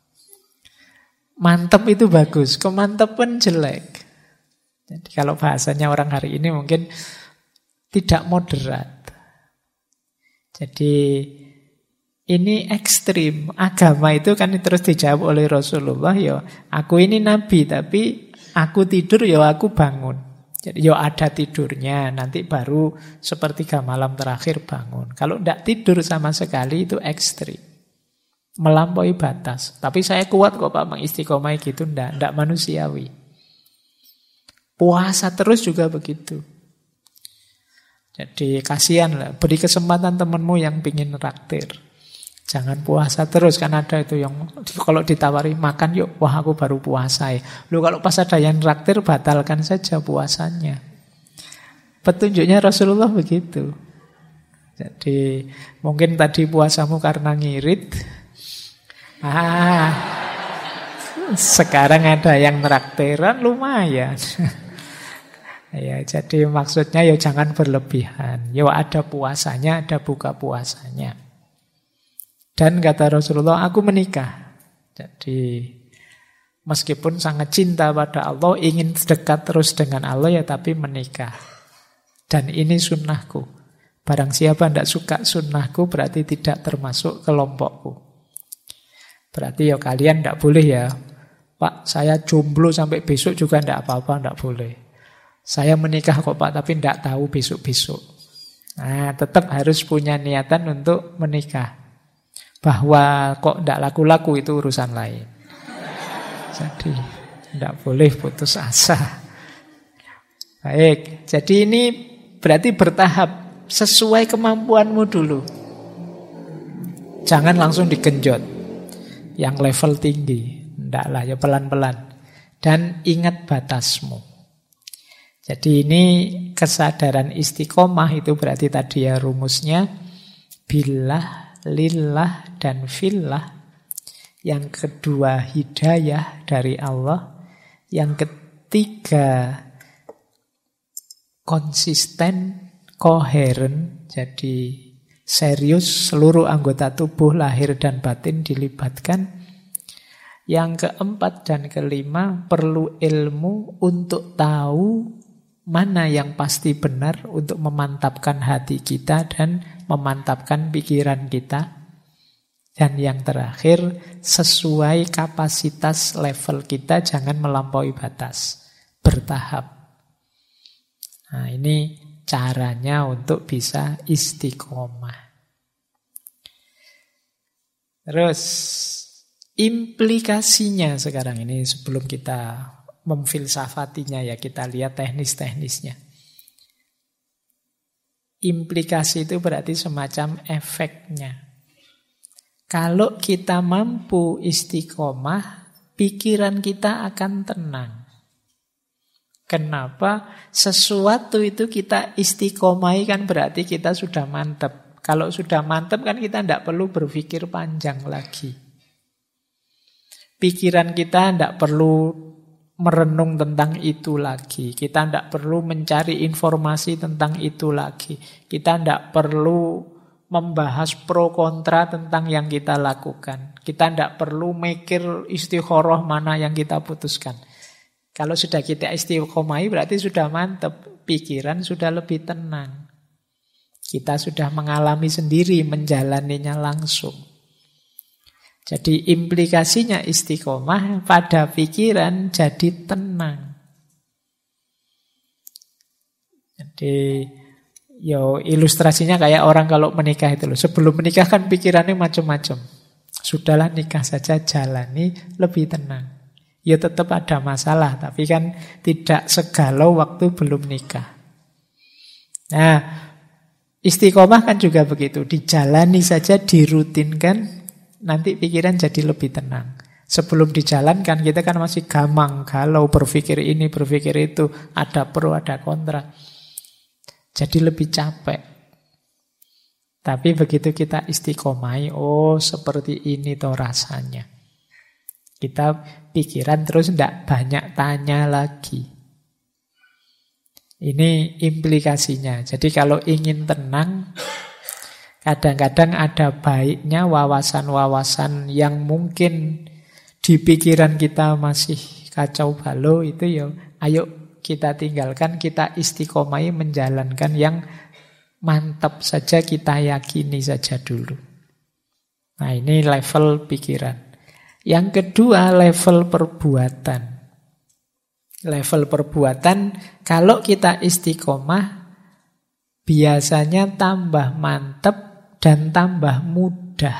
Mantep itu bagus, kemantepan jelek. Jadi kalau bahasanya orang hari ini mungkin tidak moderat. Jadi ini ekstrim. Agama itu kan terus dijawab oleh Rasulullah, ya aku ini nabi tapi aku tidur ya aku bangun. Jadi ya ada tidurnya, nanti baru sepertiga malam terakhir bangun. Kalau tidak tidur sama sekali itu ekstrim. Melampaui batas. Tapi saya kuat kok Pak mengistiqomah gitu, tidak manusiawi. Puasa terus juga begitu. Jadi kasihan lah, beri kesempatan temanmu yang pingin raktir. Jangan puasa terus, kan ada itu yang kalau ditawari makan yuk, wah aku baru puasa ya. Lu kalau pas ada yang raktir batalkan saja puasanya. Petunjuknya Rasulullah begitu. Jadi mungkin tadi puasamu karena ngirit. Sekarang ada yang traktiran lumayan. Ya, jadi maksudnya ya jangan berlebihan. Ya ada puasanya, ada buka puasanya. Dan kata Rasulullah, aku menikah. Jadi meskipun sangat cinta pada Allah, ingin dekat terus dengan Allah ya, tapi menikah. Dan ini sunnahku. Barang siapa tidak suka sunnahku berarti tidak termasuk kelompokku. Berarti ya kalian tidak boleh ya Pak, saya jomblo sampai besok juga tidak apa-apa, tidak boleh. Saya menikah kok Pak, tapi tidak tahu besok-besok. Nah, tetap harus punya niatan untuk menikah. Bahwa kok tidak laku-laku itu urusan lain. Jadi, tidak boleh putus asa. Baik, jadi ini berarti bertahap. Sesuai kemampuanmu dulu. Jangan langsung digenjot. Yang level tinggi. Tidak lah, ya pelan-pelan. Dan ingat batasmu. Jadi ini kesadaran istiqomah itu berarti tadi ya rumusnya. Billah, lillah, dan fillah. Yang kedua hidayah dari Allah. Yang ketiga konsisten, koheren. Jadi serius, seluruh anggota tubuh lahir dan batin dilibatkan. Yang keempat dan kelima, perlu ilmu untuk tahu mana yang pasti benar untuk memantapkan hati kita dan memantapkan pikiran kita. Dan yang terakhir, sesuai kapasitas level kita, jangan melampaui batas. Bertahap. Nah, ini caranya untuk bisa istiqomah. Terus implikasinya sekarang ini sebelum kita memfilsafatinya ya, kita lihat teknis-teknisnya. Implikasi itu berarti semacam efeknya. Kalau kita mampu istiqomah, pikiran kita akan tenang. Kenapa? Sesuatu itu kita istiqomahi kan berarti kita sudah mantap. Kalau sudah mantap kan kita tidak perlu berpikir panjang lagi. Pikiran kita tidak perlu merenung tentang itu lagi. Kita tidak perlu mencari informasi tentang itu lagi. Kita tidak perlu membahas pro kontra tentang yang kita lakukan. Kita tidak perlu mikir istikharah mana yang kita putuskan. Kalau sudah kita istiqomahi berarti sudah mantap. Pikiran sudah lebih tenang. Kita sudah mengalami sendiri, menjalaninya langsung. Jadi implikasinya istiqomah pada pikiran jadi tenang. Jadi ilustrasinya kayak orang kalau menikah itu loh. Sebelum menikah kan pikirannya macam-macam. Sudahlah nikah saja, jalani lebih tenang. Ya tetap ada masalah, tapi kan tidak segalau waktu belum nikah. Nah, istiqomah kan juga begitu. Dijalani saja, dirutinkan, nanti pikiran jadi lebih tenang. Sebelum dijalankan kita kan masih gamang, galau, berpikir ini, berpikir itu, ada pro, ada kontra. Jadi lebih capek. Tapi begitu kita istiqomai, oh seperti ini toh rasanya. Kita pikiran terus tidak banyak tanya lagi. Ini implikasinya. Jadi kalau ingin tenang, kadang-kadang ada baiknya wawasan-wawasan yang mungkin di pikiran kita masih kacau balau itu ya, ayo kita tinggalkan, kita istiqomai menjalankan yang mantap saja, kita yakini saja dulu. Nah ini level pikiran. Yang kedua level perbuatan. Level perbuatan, kalau kita istiqomah biasanya tambah mantap dan tambah mudah.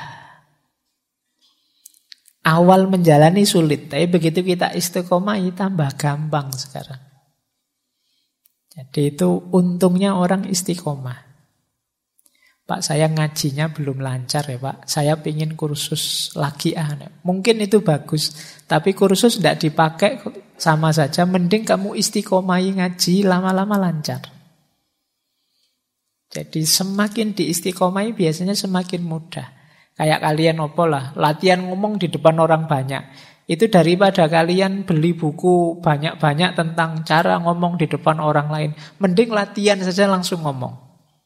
Awal menjalani sulit, tapi begitu kita istiqomah tambah gampang sekarang. Jadi itu untungnya orang istiqomah. Pak, saya ngajinya belum lancar ya Pak. Saya pingin kursus lagi. Mungkin itu bagus. Tapi kursus tidak dipakai sama saja. Mending kamu istiqomahi ngaji, lama-lama lancar. Jadi semakin diistiqomahi biasanya semakin mudah. Kayak kalian lah, latihan ngomong di depan orang banyak. Itu daripada kalian beli buku banyak-banyak tentang cara ngomong di depan orang lain. Mending latihan saja langsung ngomong.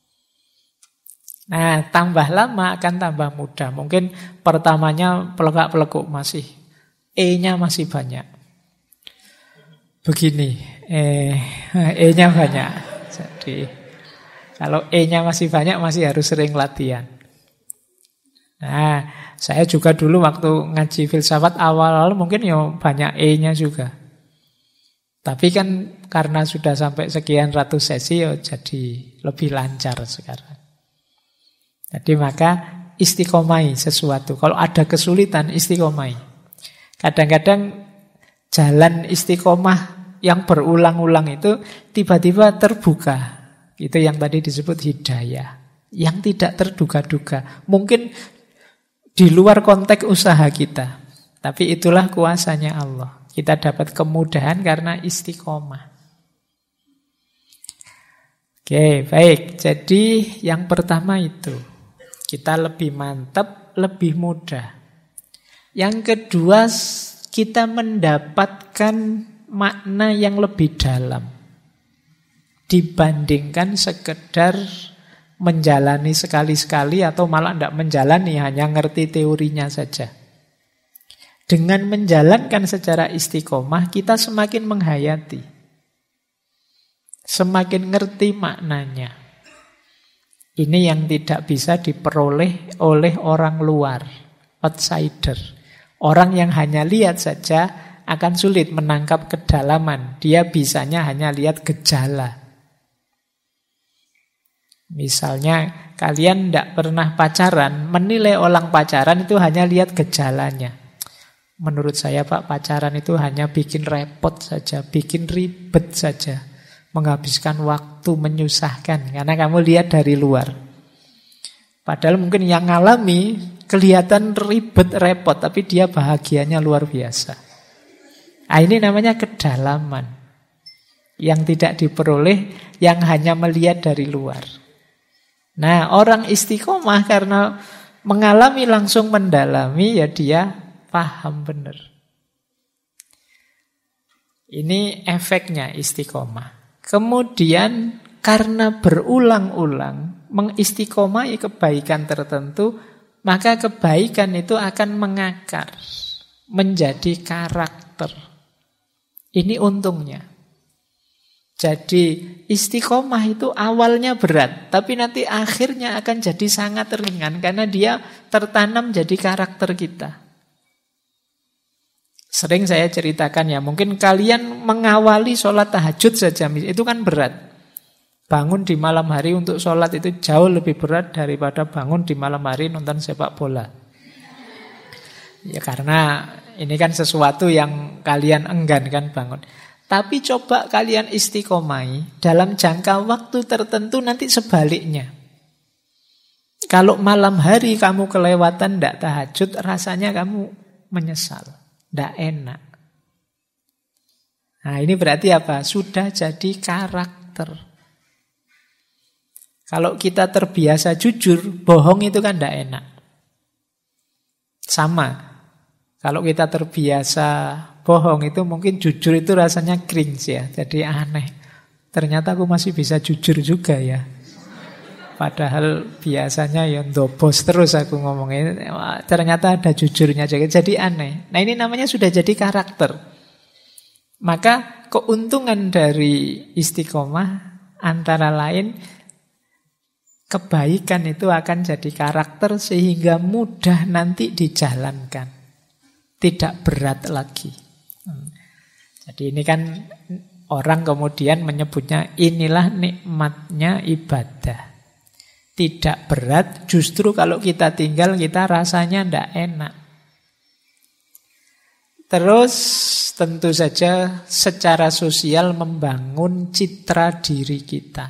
Nah, tambah lama akan tambah mudah. Mungkin pertamanya pelegak-peleguk masih, E-nya masih banyak. Begini, E-nya banyak. Jadi, kalau E-nya masih banyak, masih harus sering latihan. Nah, saya juga dulu waktu ngaji filsafat awal-awal mungkin ya banyak E-nya juga. Tapi kan karena sudah sampai sekian ratus sesi ya jadi lebih lancar sekarang. Jadi maka istiqomai sesuatu. Kalau ada kesulitan, istiqomai. Kadang-kadang jalan istiqomah yang berulang-ulang itu tiba-tiba terbuka. Itu yang tadi disebut hidayah. Yang tidak terduga-duga. Mungkin di luar konteks usaha kita. Tapi itulah kuasanya Allah. Kita dapat kemudahan karena istiqomah. Oke, baik. Jadi yang pertama itu. Kita lebih mantap, lebih mudah. Yang kedua, kita mendapatkan makna yang lebih dalam. Dibandingkan sekedar menjalani sekali-sekali atau malah tidak menjalani, hanya ngerti teorinya saja. Dengan menjalankan secara istiqomah, kita semakin menghayati. Semakin ngerti maknanya. Ini yang tidak bisa diperoleh oleh orang luar, outsider. Orang yang hanya lihat saja akan sulit menangkap kedalaman. Dia bisanya hanya lihat gejala. Misalnya kalian tidak pernah pacaran, menilai orang pacaran itu hanya lihat gejalanya. Menurut saya Pak, pacaran itu hanya bikin repot saja, bikin ribet saja. Menghabiskan waktu, menyusahkan. Karena kamu lihat dari luar. Padahal mungkin yang ngalami kelihatan ribet, repot, tapi dia bahagianya luar biasa. Nah, ini namanya kedalaman. Yang tidak diperoleh, yang hanya melihat dari luar. Nah, orang istiqomah karena mengalami langsung mendalami, ya dia paham benar. Ini efeknya istiqomah. Kemudian karena berulang-ulang mengistiqomahi kebaikan tertentu, maka kebaikan itu akan mengakar menjadi karakter. Ini untungnya. Jadi istiqomah itu awalnya berat, tapi nanti akhirnya akan jadi sangat ringan karena dia tertanam jadi karakter kita. Sering saya ceritakan ya, mungkin kalian mengawali sholat tahajud saja, itu kan berat. Bangun di malam hari untuk sholat itu jauh lebih berat daripada bangun di malam hari nonton sepak bola. Ya karena ini kan sesuatu yang kalian enggan kan bangun. Tapi coba kalian istiqomai dalam jangka waktu tertentu nanti sebaliknya. Kalau malam hari kamu kelewatan tidak tahajud, rasanya kamu menyesal, tidak enak. Nah ini berarti apa? Sudah jadi karakter. Kalau kita terbiasa jujur, bohong itu kan tidak enak. Sama, kalau kita terbiasa bohong itu mungkin jujur itu rasanya cringe ya. Jadi aneh. Ternyata aku masih bisa jujur juga ya. Padahal biasanya ya ndobos terus aku ngomongin. Ternyata ada jujurnya juga. Jadi aneh. Nah ini namanya sudah jadi karakter. Maka keuntungan dari istiqomah antara lain kebaikan itu akan jadi karakter sehingga mudah nanti dijalankan. Tidak berat lagi. Jadi ini kan orang kemudian menyebutnya inilah nikmatnya ibadah. Tidak berat, justru kalau kita tinggal kita rasanya tidak enak. Terus tentu saja secara sosial membangun citra diri kita.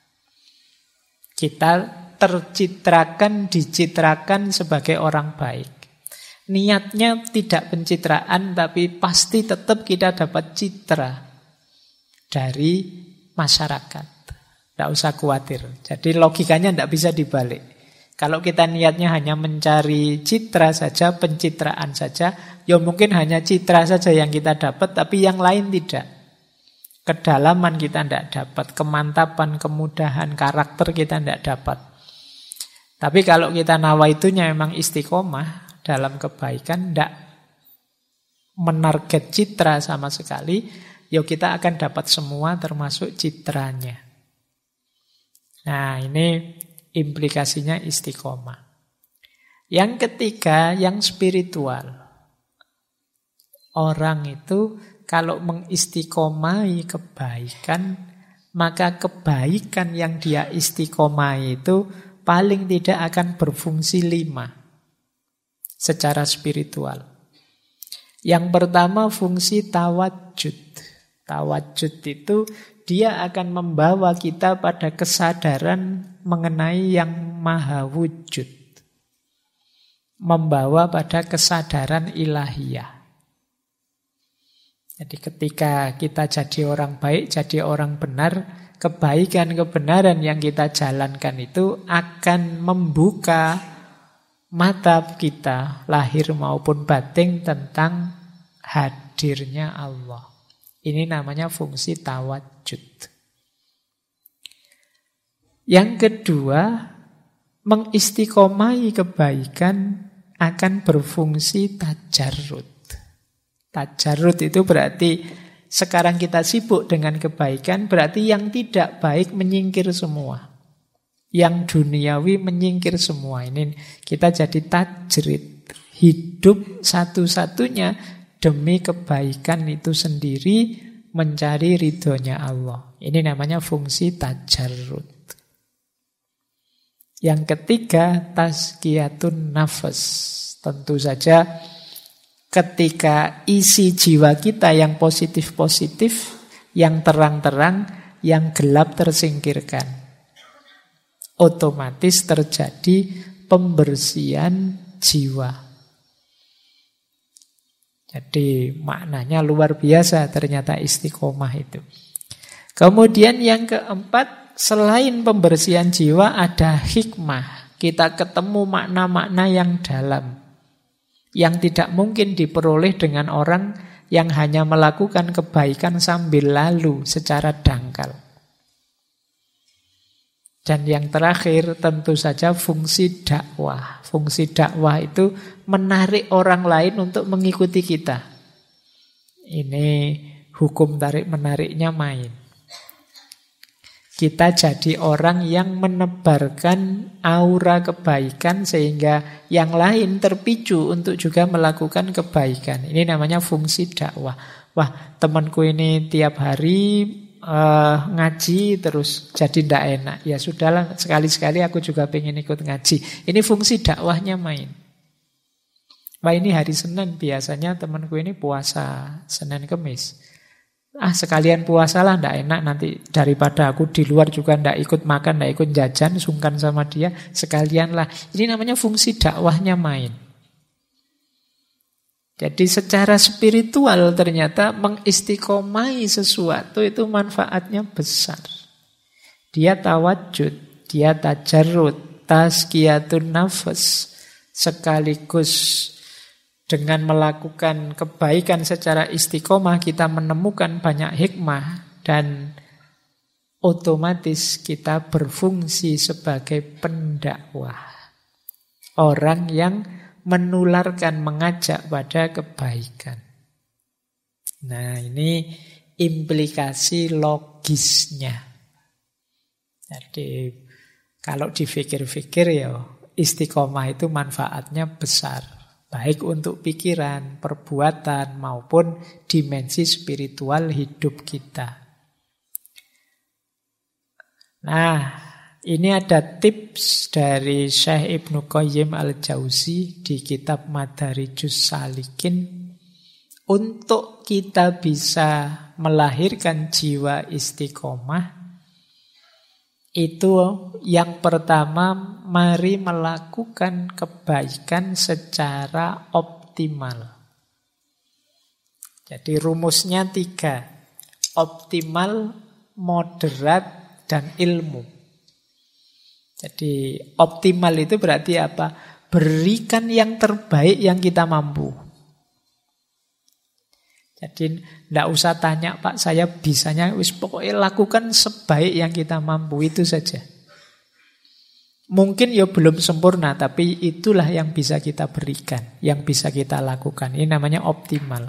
Kita tercitrakan, dicitrakan sebagai orang baik. Niatnya tidak pencitraan, tapi pasti tetap kita dapat citra dari masyarakat. Tidak usah khawatir. Jadi logikanya tidak bisa dibalik. Kalau kita niatnya hanya mencari citra saja, pencitraan saja, ya mungkin hanya citra saja yang kita dapat, tapi yang lain tidak. Kedalaman kita tidak dapat, kemantapan, kemudahan, karakter kita tidak dapat. Tapi kalau kita nawaitunya memang istiqomah, dalam kebaikan, tidak menarget citra sama sekali, ya kita akan dapat semua termasuk citranya. Nah ini implikasinya istiqomah. Yang ketiga, yang spiritual. Orang itu kalau mengistiqomai kebaikan, maka kebaikan yang dia istiqomai itu paling tidak akan berfungsi 5 secara spiritual. Yang pertama fungsi tawajud. Tawajud itu dia akan membawa kita pada kesadaran mengenai yang maha wujud. Membawa pada kesadaran ilahiyah. Jadi ketika kita jadi orang baik, jadi orang benar, kebaikan, kebenaran yang kita jalankan itu akan membuka mata kita, lahir maupun batin, tentang hadirnya Allah. Ini namanya fungsi tawajud. Yang kedua, mengistiqomai kebaikan akan berfungsi tajarrud. Tajarrud itu berarti sekarang kita sibuk dengan kebaikan, berarti yang tidak baik menyingkir semua. Yang duniawi menyingkir semua. Ini kita jadi tajrid. Hidup satu-satunya demi kebaikan itu sendiri, mencari ridhonya Allah. Ini namanya fungsi tajarrud. Yang ketiga, tazkiyatun nafas. Tentu saja ketika isi jiwa kita yang positif-positif, yang terang-terang, yang gelap tersingkirkan, otomatis terjadi pembersihan jiwa. Jadi maknanya luar biasa ternyata istiqomah itu. Kemudian yang keempat, selain pembersihan jiwa ada hikmah. Kita ketemu makna-makna yang dalam, yang tidak mungkin diperoleh dengan orang yang hanya melakukan kebaikan sambil lalu secara dangkal. Dan yang terakhir tentu saja fungsi dakwah. Fungsi dakwah itu menarik orang lain untuk mengikuti kita. Ini hukum tarik-menariknya main. Kita jadi orang yang menebarkan aura kebaikan sehingga yang lain terpicu untuk juga melakukan kebaikan. Ini namanya fungsi dakwah. Wah, temanku ini tiap hari ngaji terus jadi ndak enak. Ya sudahlah, sekali-sekali aku juga pengen ikut ngaji. Ini fungsi dakwahnya main. Wah, ini hari Senin biasanya temanku ini puasa Senin Kemis. Sekalian puasalah, ndak enak nanti daripada aku di luar juga ndak ikut makan, ndak ikut jajan, sungkan sama dia, sekalianlah. Ini namanya fungsi dakwahnya main. Jadi secara spiritual ternyata mengistiqomai sesuatu itu manfaatnya besar. Dia tawajud, dia tajarrud, tazkiyatun nafas, sekaligus dengan melakukan kebaikan secara istiqomah kita menemukan banyak hikmah dan otomatis kita berfungsi sebagai pendakwah. Orang yang menularkan, mengajak pada kebaikan. Nah, ini implikasi logisnya. Jadi kalau dipikir-pikir ya istiqomah itu manfaatnya besar. Baik untuk pikiran, perbuatan, maupun dimensi spiritual hidup kita. Nah, ini ada tips dari Syekh Ibnu Qayyim al-Jauzi di kitab Madarijus Salikin. Untuk kita bisa melahirkan jiwa istiqomah, itu yang pertama, mari melakukan kebaikan secara optimal. Jadi rumusnya 3. Optimal, moderat, dan ilmu. Jadi optimal itu berarti apa? Berikan yang terbaik yang kita mampu. Jadi tidak usah tanya, Pak, saya bisanya, pokoknya lakukan sebaik yang kita mampu, itu saja. Mungkin ya belum sempurna, tapi itulah yang bisa kita berikan, yang bisa kita lakukan. Ini namanya optimal.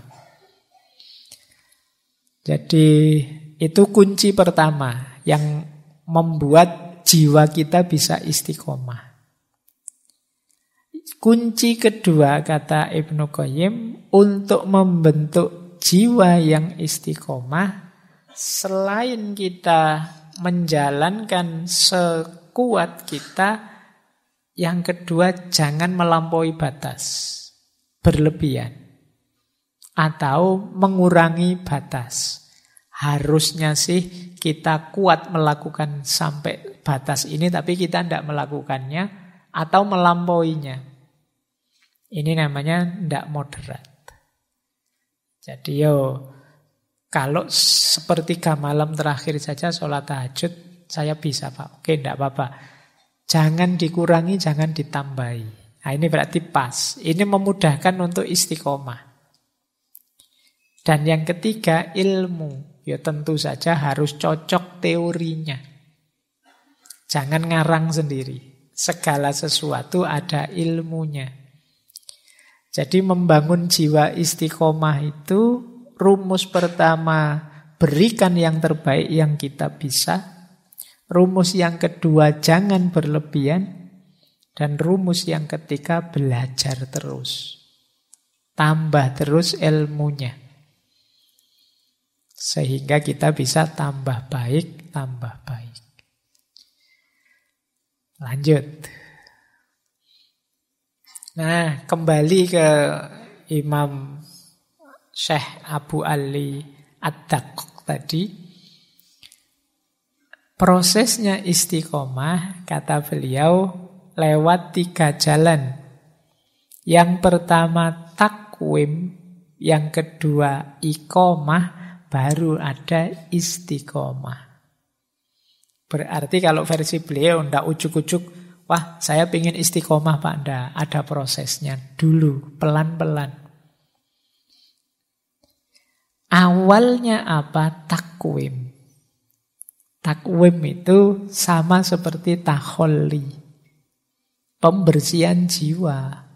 Jadi itu kunci pertama yang membuat jiwa kita bisa istiqomah. Kunci kedua kata Ibnu Qayyim untuk membentuk jiwa yang istiqomah, selain kita menjalankan sekuat kita, yang kedua jangan melampaui batas, berlebihan atau mengurangi batas. Harusnya sih kita kuat melakukan sampai batas ini, tapi kita tidak melakukannya atau melampauinya. Ini namanya tidak moderat. Jadi kalau sepertiga malam terakhir saja sholat tahajud, saya bisa Pak. Oke, tidak apa-apa. Jangan dikurangi, jangan ditambahi. Nah, ini berarti pas. Ini memudahkan untuk istiqomah. Dan yang ketiga, ilmu. Ya tentu saja harus cocok teorinya. Jangan ngarang sendiri. Segala sesuatu ada ilmunya. Jadi membangun jiwa istiqomah itu, rumus pertama, berikan yang terbaik yang kita bisa. Rumus yang kedua, jangan berlebihan. Dan rumus yang ketiga, belajar terus. Tambah terus ilmunya. Sehingga kita bisa tambah baik, tambah baik. Lanjut. Nah, kembali ke Imam Syekh Abu Ali Ad-Daqqaq tadi. Prosesnya istiqomah, kata beliau, lewat 3 jalan. Yang pertama takwim, yang kedua iqomah, baru ada istiqomah. Berarti kalau versi beliau tidak ujuk-ujuk, wah saya ingin istiqomah Pak, enggak. Ada prosesnya dulu, pelan-pelan. Awalnya apa? Takwim. Takwim itu sama seperti takholli, pembersihan jiwa.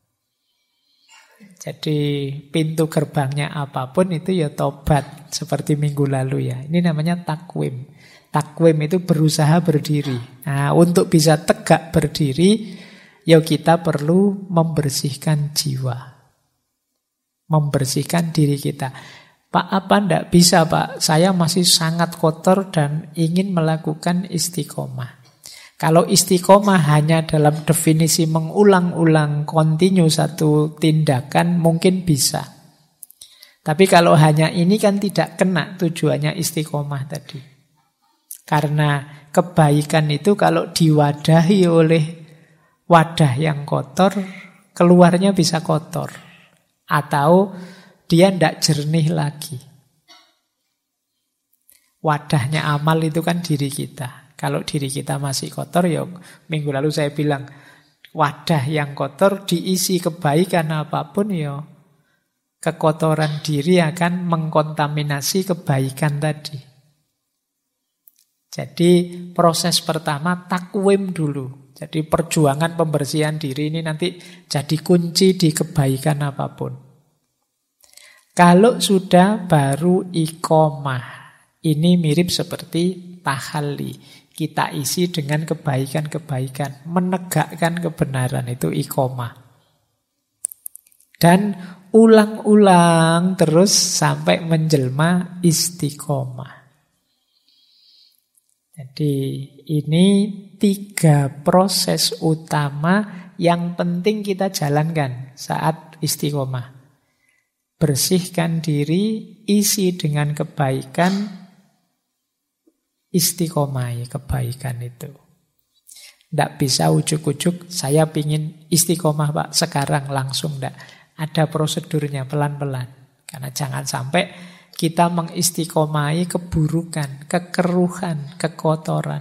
Jadi pintu gerbangnya apapun itu ya tobat, seperti minggu lalu ya. Ini namanya takwim. Takwim itu berusaha berdiri. Nah, untuk bisa tegak berdiri, ya kita perlu membersihkan jiwa. Membersihkan diri kita. Pak, apa enggak bisa Pak? Saya masih sangat kotor dan ingin melakukan istiqomah. Kalau istiqomah hanya dalam definisi mengulang-ulang kontinu satu tindakan, mungkin bisa. Tapi kalau hanya ini kan tidak kena tujuannya istiqomah tadi. Karena kebaikan itu kalau diwadahi oleh wadah yang kotor, keluarnya bisa kotor. Atau dia tidak jernih lagi. Wadahnya amal itu kan diri kita. Kalau diri kita masih kotor, ya minggu lalu saya bilang, wadah yang kotor diisi kebaikan apapun, ya kekotoran diri akan mengkontaminasi kebaikan tadi. Jadi proses pertama takwim dulu. Jadi perjuangan pembersihan diri ini nanti jadi kunci di kebaikan apapun. Kalau sudah baru iqomah. Ini mirip seperti tahalli. Kita isi dengan kebaikan-kebaikan. Menegakkan kebenaran itu iqomah. Dan ulang-ulang terus sampai menjelma istiqomah. Jadi ini 3 proses utama yang penting kita jalankan saat istiqomah. Bersihkan diri, isi dengan kebaikan, istiqomah kebaikan itu. Tidak bisa ujuk-ujuk, saya pingin istiqomah Pak, sekarang langsung tidak. Ada prosedurnya pelan-pelan. Karena jangan sampai kita mengistiqomahi keburukan, kekeruhan, kekotoran.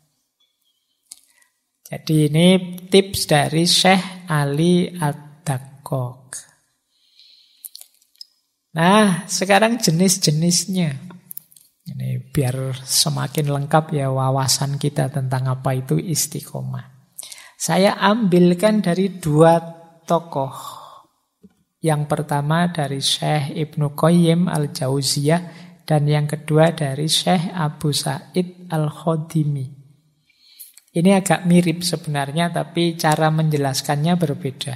Jadi ini tips dari Syekh Ali Ad-Daqqaq. Nah, sekarang jenis-jenisnya. Ini biar semakin lengkap ya wawasan kita tentang apa itu istiqomah. Saya ambilkan dari 2 tokoh. Yang pertama dari Syekh Ibnu Qayyim Al-Jauziyah dan yang kedua dari Syekh Abu Sa'id Al-Khodimi. Ini agak mirip sebenarnya, tapi cara menjelaskannya berbeda.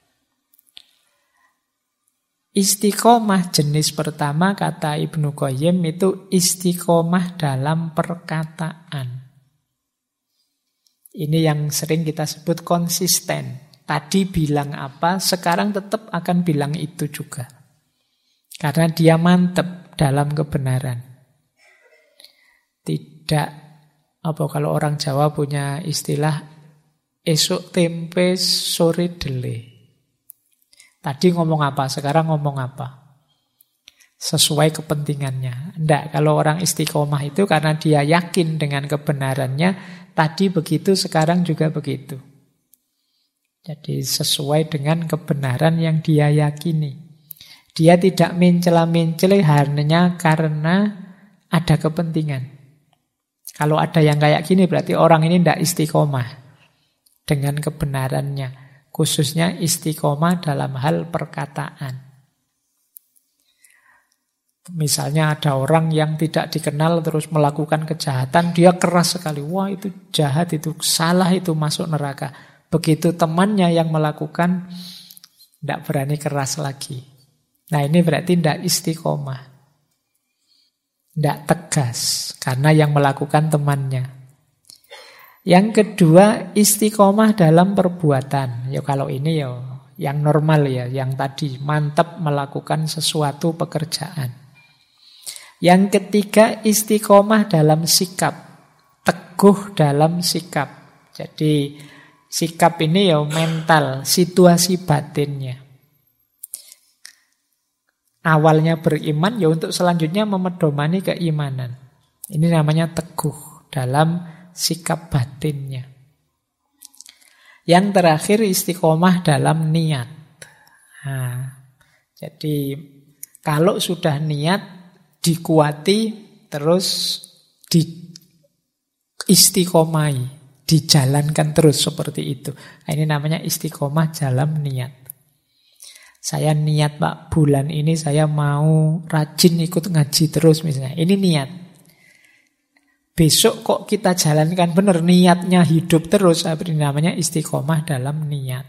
Istiqomah jenis pertama, kata Ibnu Qayyim, itu istiqomah dalam perkataan. Ini yang sering kita sebut konsisten. Tadi bilang apa, sekarang tetap akan bilang itu juga. Karena dia mantep dalam kebenaran. Tidak, apa kalau orang Jawa punya istilah esuk tempe sore dele. Tadi ngomong apa, sekarang ngomong apa. Sesuai kepentingannya. Enggak, kalau orang istiqomah itu karena dia yakin dengan kebenarannya, tadi begitu, sekarang juga begitu. Jadi sesuai dengan kebenaran yang dia yakini. Dia tidak mencela-mencela hanya karena ada kepentingan. Kalau ada yang kayak gini berarti orang ini tidak istiqomah dengan kebenarannya. Khususnya istiqomah dalam hal perkataan. Misalnya ada orang yang tidak dikenal terus melakukan kejahatan, dia keras sekali. Wah, itu jahat, itu salah, itu masuk neraka. Begitu temannya yang melakukan, tidak berani keras lagi. Nah, ini berarti tidak istiqomah. Tidak tegas, karena yang melakukan temannya. Yang kedua, istiqomah dalam perbuatan. Ya kalau ini ya yang normal ya, yang tadi mantap melakukan sesuatu pekerjaan. Yang ketiga, istiqomah dalam sikap. Teguh dalam sikap. Jadi sikap ini ya mental, situasi batinnya. Awalnya beriman ya untuk selanjutnya memedomani keimanan. Ini namanya teguh dalam sikap batinnya. Yang terakhir istiqomah dalam niat. Nah, jadi kalau sudah niat dikuati terus istiqomai, dijalankan terus seperti itu. Nah, ini namanya istiqomah dalam niat. Saya niat Pak, bulan ini saya mau rajin ikut ngaji terus misalnya. Ini niat. Besok kok kita jalankan benar, niatnya hidup terus. Ini namanya istiqomah dalam niat.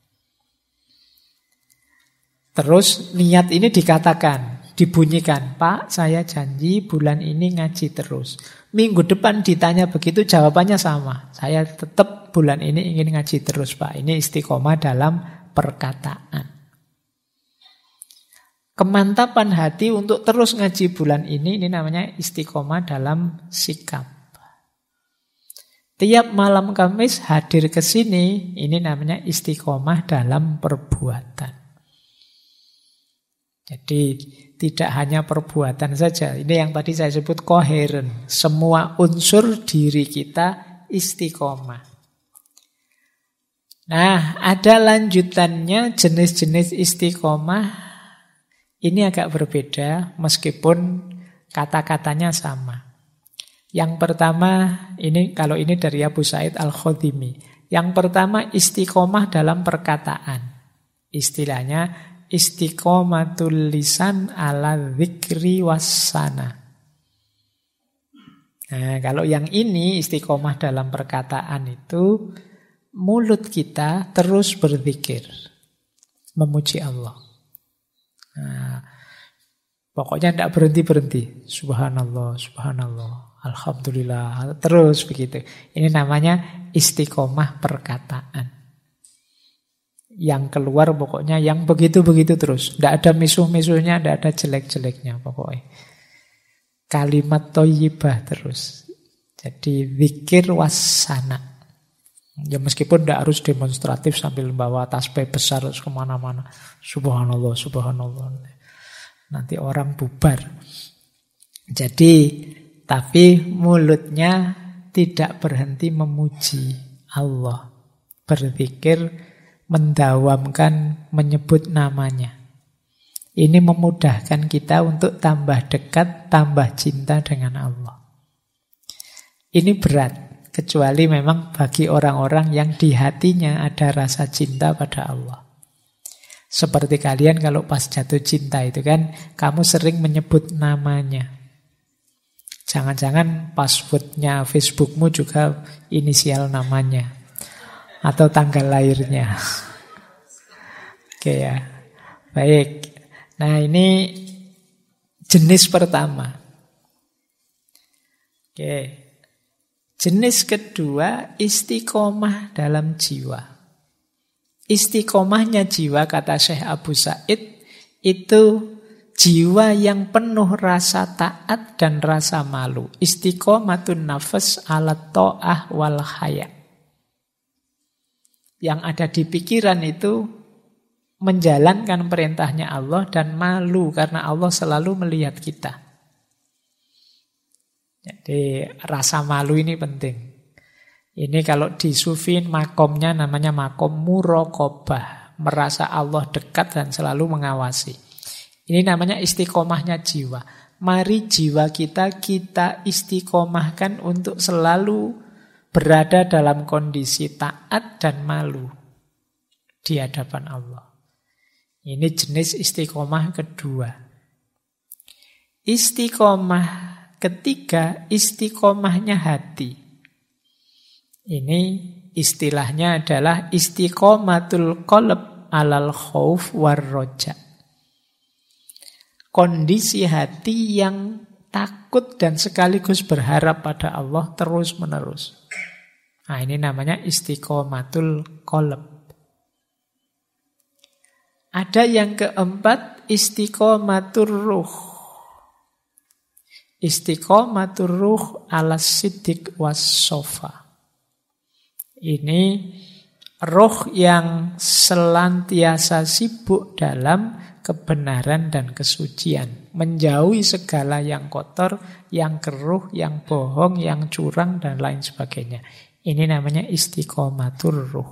Terus niat ini dikatakan, dibunyikan, Pak saya janji bulan ini ngaji terus. Minggu depan ditanya begitu jawabannya sama. Saya tetap bulan ini ingin ngaji terus Pak. Ini istiqomah dalam perkataan. Kemantapan hati untuk terus ngaji bulan ini namanya istiqomah dalam sikap. Tiap malam Kamis hadir ke sini, ini namanya istiqomah dalam perbuatan. Jadi tidak hanya perbuatan saja, ini yang tadi saya sebut koheren. Semua unsur diri kita istiqomah. Nah, ada lanjutannya jenis-jenis istiqomah. Ini agak berbeda meskipun kata-katanya sama. Yang pertama, kalau ini dari Abu Sa'id Al-Khudhimi. Yang pertama istiqomah dalam perkataan. Istilahnya istiqomatul lisan ala dzikri wassana. Nah, kalau yang ini istiqomah dalam perkataan itu mulut kita terus berzikir, memuji Allah. Nah, pokoknya tidak berhenti-berhenti. Subhanallah, subhanallah, alhamdulillah, terus begitu. Ini namanya istiqomah perkataan. Yang keluar pokoknya yang begitu-begitu terus. Tidak ada misuh-misuhnya, tidak ada jelek-jeleknya pokoknya. Kalimat thayyibah terus. Jadi zikir wassana. Ya meskipun tidak harus demonstratif sambil bawa tasbih besar terus kemana-mana. Subhanallah, subhanallah. Nanti orang bubar. Jadi, tapi mulutnya tidak berhenti memuji Allah. Berzikir, mendawamkan, menyebut namanya. Ini memudahkan kita untuk tambah dekat, tambah cinta dengan Allah. Ini berat. Kecuali memang bagi orang-orang yang di hatinya ada rasa cinta pada Allah. Seperti kalian kalau pas jatuh cinta itu kan, kamu sering menyebut namanya. Jangan-jangan passwordnya Facebookmu juga inisial namanya atau tanggal lahirnya. Oke ya. Baik. Nah, ini jenis pertama. Oke. Jenis kedua, istiqomah dalam jiwa. Istiqomahnya jiwa, kata Syekh Abu Said, itu jiwa yang penuh rasa taat dan rasa malu. Istiqomatun nafas ala ta'ah wal haya. Yang ada di pikiran itu menjalankan perintahnya Allah dan malu karena Allah selalu melihat kita. Jadi rasa malu ini penting. Ini kalau di Sufi makomnya namanya makom muraqabah. Merasa Allah dekat dan selalu mengawasi. Ini namanya istiqomahnya jiwa. Mari jiwa kita istiqomahkan untuk selalu berada dalam kondisi taat dan malu di hadapan Allah. Ini jenis istiqomah kedua. Istiqomah ketiga, istiqomahnya hati. Ini istilahnya adalah istiqomatul qalb alal khauf war roja. Kondisi hati yang takut dan sekaligus berharap pada Allah terus-menerus. Nah, ini namanya istiqomatul qalb. Ada yang keempat, istiqomatur ruh. Istiqomatur ruh ala siddiq was sofa. Ini roh yang senantiasa sibuk dalam kebenaran dan kesucian. Menjauhi segala yang kotor, yang keruh, yang bohong, yang curang, dan lain sebagainya. Ini namanya istiqomatur ruh.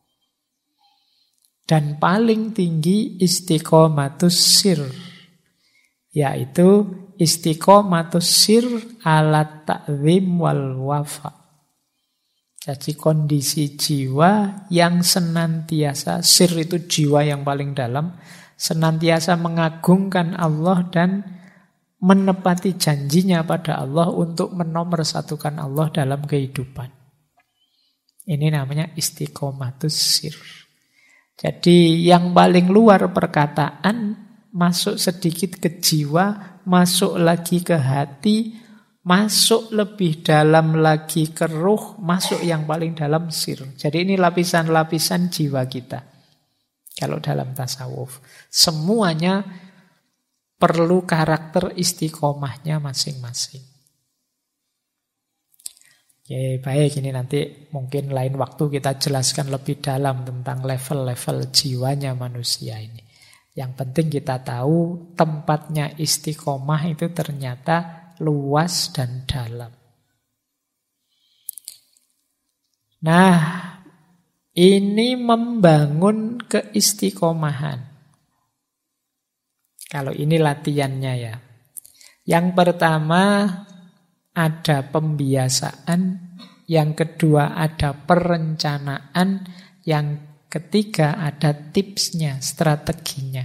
Dan paling tinggi istiqomatus sir, yaitu istiqomatus sir ala ta'zim wal wafa. Jadi kondisi jiwa yang senantiasa, sir itu jiwa yang paling dalam, senantiasa mengagungkan Allah dan menepati janjinya pada Allah untuk menomorsatukan Allah dalam kehidupan. Ini namanya istiqomatus sir. Jadi yang paling luar perkataan, masuk sedikit ke jiwa, masuk lagi ke hati, masuk lebih dalam lagi ke ruh, masuk yang paling dalam sir. Jadi ini lapisan-lapisan jiwa kita. Kalau dalam tasawuf, semuanya perlu karakter istiqomahnya masing-masing. Oke, baik, ini nanti mungkin lain waktu kita jelaskan lebih dalam tentang level-level jiwanya manusia ini. Yang penting kita tahu tempatnya istiqomah itu ternyata luas dan dalam. Nah, ini membangun keistiqomahan. Kalau ini latihannya ya. Yang pertama ada pembiasaan, yang kedua ada perencanaan, yang ketiga ada tipsnya, strateginya.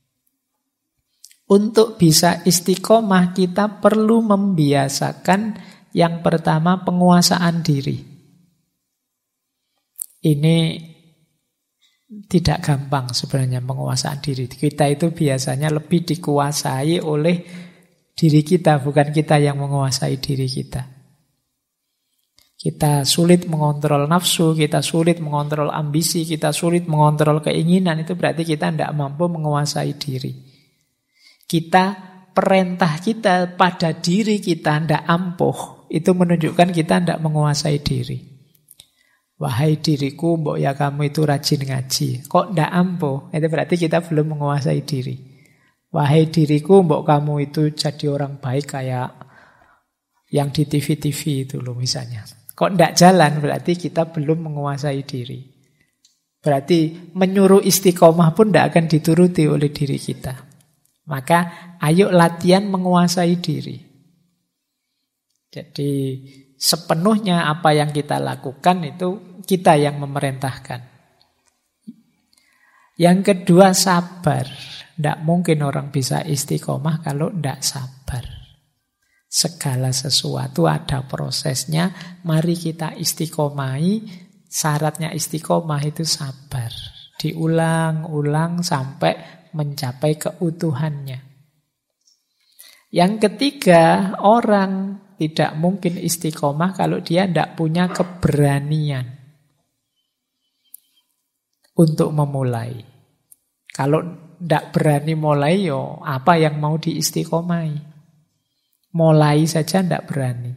Untuk bisa istiqomah kita perlu membiasakan yang pertama penguasaan diri. Ini tidak gampang sebenarnya penguasaan diri. Kita itu biasanya lebih dikuasai oleh diri kita, bukan kita yang menguasai diri kita. Kita sulit mengontrol nafsu, kita sulit mengontrol ambisi, kita sulit mengontrol keinginan. Itu berarti kita tidak mampu menguasai diri. Perintah kita pada diri kita tidak ampuh. Itu menunjukkan kita tidak menguasai diri. Wahai diriku, mbok ya kamu itu rajin ngaji. Kok tidak ampuh? Itu berarti kita belum menguasai diri. Wahai diriku, mbok kamu itu jadi orang baik kayak yang di TV-TV itu loh misalnya. Kok tidak jalan, berarti kita belum menguasai diri. Berarti menyuruh istiqomah pun tidak akan dituruti oleh diri kita. Maka ayo latihan menguasai diri. Jadi sepenuhnya apa yang kita lakukan itu kita yang memerintahkan. Yang kedua sabar. Tidak mungkin orang bisa istiqomah kalau tidak sabar. Segala sesuatu ada prosesnya. Mari kita istiqomahi. Syaratnya istiqomah itu sabar. Diulang-ulang sampai mencapai keutuhannya. Yang ketiga, orang tidak mungkin istiqomah kalau dia tidak punya keberanian untuk memulai. Kalau tidak berani mulai, yo apa yang mau diistiqomai? Mulai saja tidak berani.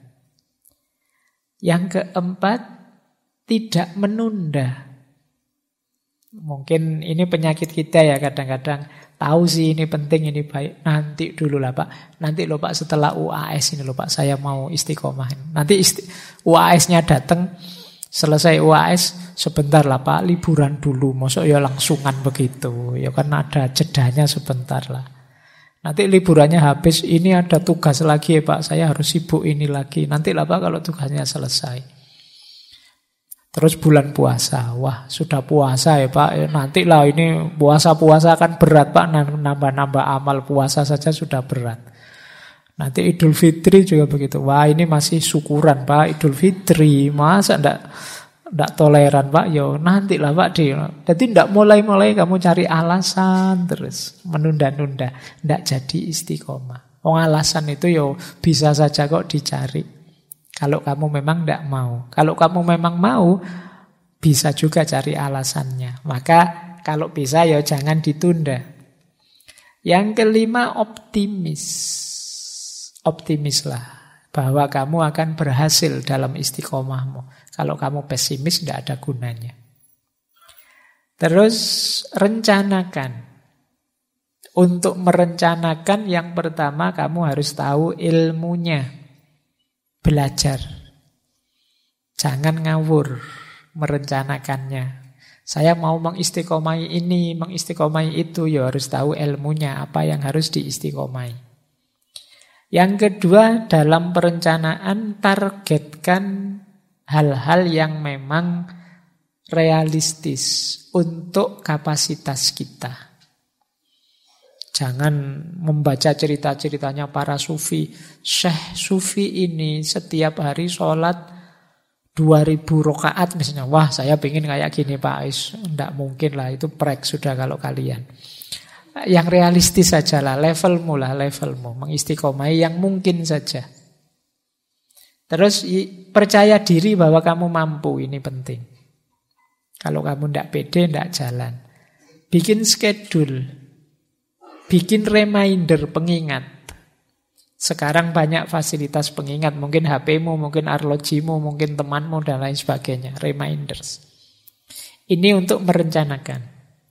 Yang keempat, tidak menunda. Mungkin ini penyakit kita ya kadang-kadang. Tahu sih ini penting, ini baik. Nanti dulu lah Pak. Nanti loh Pak setelah UAS ini loh Pak saya mau istiqomah. Nanti UAS-nya datang, selesai UAS sebentar lah Pak, liburan dulu. Masuk ya langsungan begitu. Ya kan ada jedanya sebentar lah. Nanti liburannya habis, ini ada tugas lagi ya Pak, saya harus sibuk ini lagi. Nanti lah Pak kalau tugasnya selesai. Terus bulan puasa, wah sudah puasa ya Pak, nanti lah ini puasa-puasa kan berat Pak, nambah-nambah amal puasa saja sudah berat. Nanti Idul Fitri juga begitu, wah ini masih syukuran Pak, Idul Fitri, masa ndak toleran Pak, yo nanti lah Pak. Jadi ndak mulai-mulai kamu cari alasan terus, menunda-nunda, ndak jadi istiqomah. Alasan itu yo bisa saja kok dicari. Kalau kamu memang tidak mau. Kalau kamu memang mau, bisa juga cari alasannya. Maka kalau bisa ya jangan ditunda. Yang kelima, optimis. Optimislah bahwa kamu akan berhasil dalam istiqomahmu. Kalau kamu pesimis, tidak ada gunanya. Terus rencanakan. Untuk merencanakan yang pertama kamu harus tahu ilmunya. Belajar. Jangan ngawur merencanakannya. Saya mau mengistiqomai ini, mengistiqomai itu, ya harus tahu ilmunya, apa yang harus diistiqomai. Yang kedua, dalam perencanaan targetkan hal-hal yang memang realistis untuk kapasitas kita. Jangan membaca cerita-ceritanya para sufi. Syekh sufi ini setiap hari sholat 2000 rakaat misalnya. Wah saya pengen kayak gini Pak Ais. Tidak mungkin lah, itu prek sudah kalau kalian. Yang realistis saja lah, levelmu. Mengistiqomai yang mungkin saja. Terus percaya diri bahwa kamu mampu, ini penting. Kalau kamu tidak pede, tidak jalan. Bikin schedule. Bikin reminder, pengingat. Sekarang banyak fasilitas pengingat. Mungkin HP-mu, mungkin arlojimu, mungkin temanmu, dan lain sebagainya. Reminders. Ini untuk merencanakan.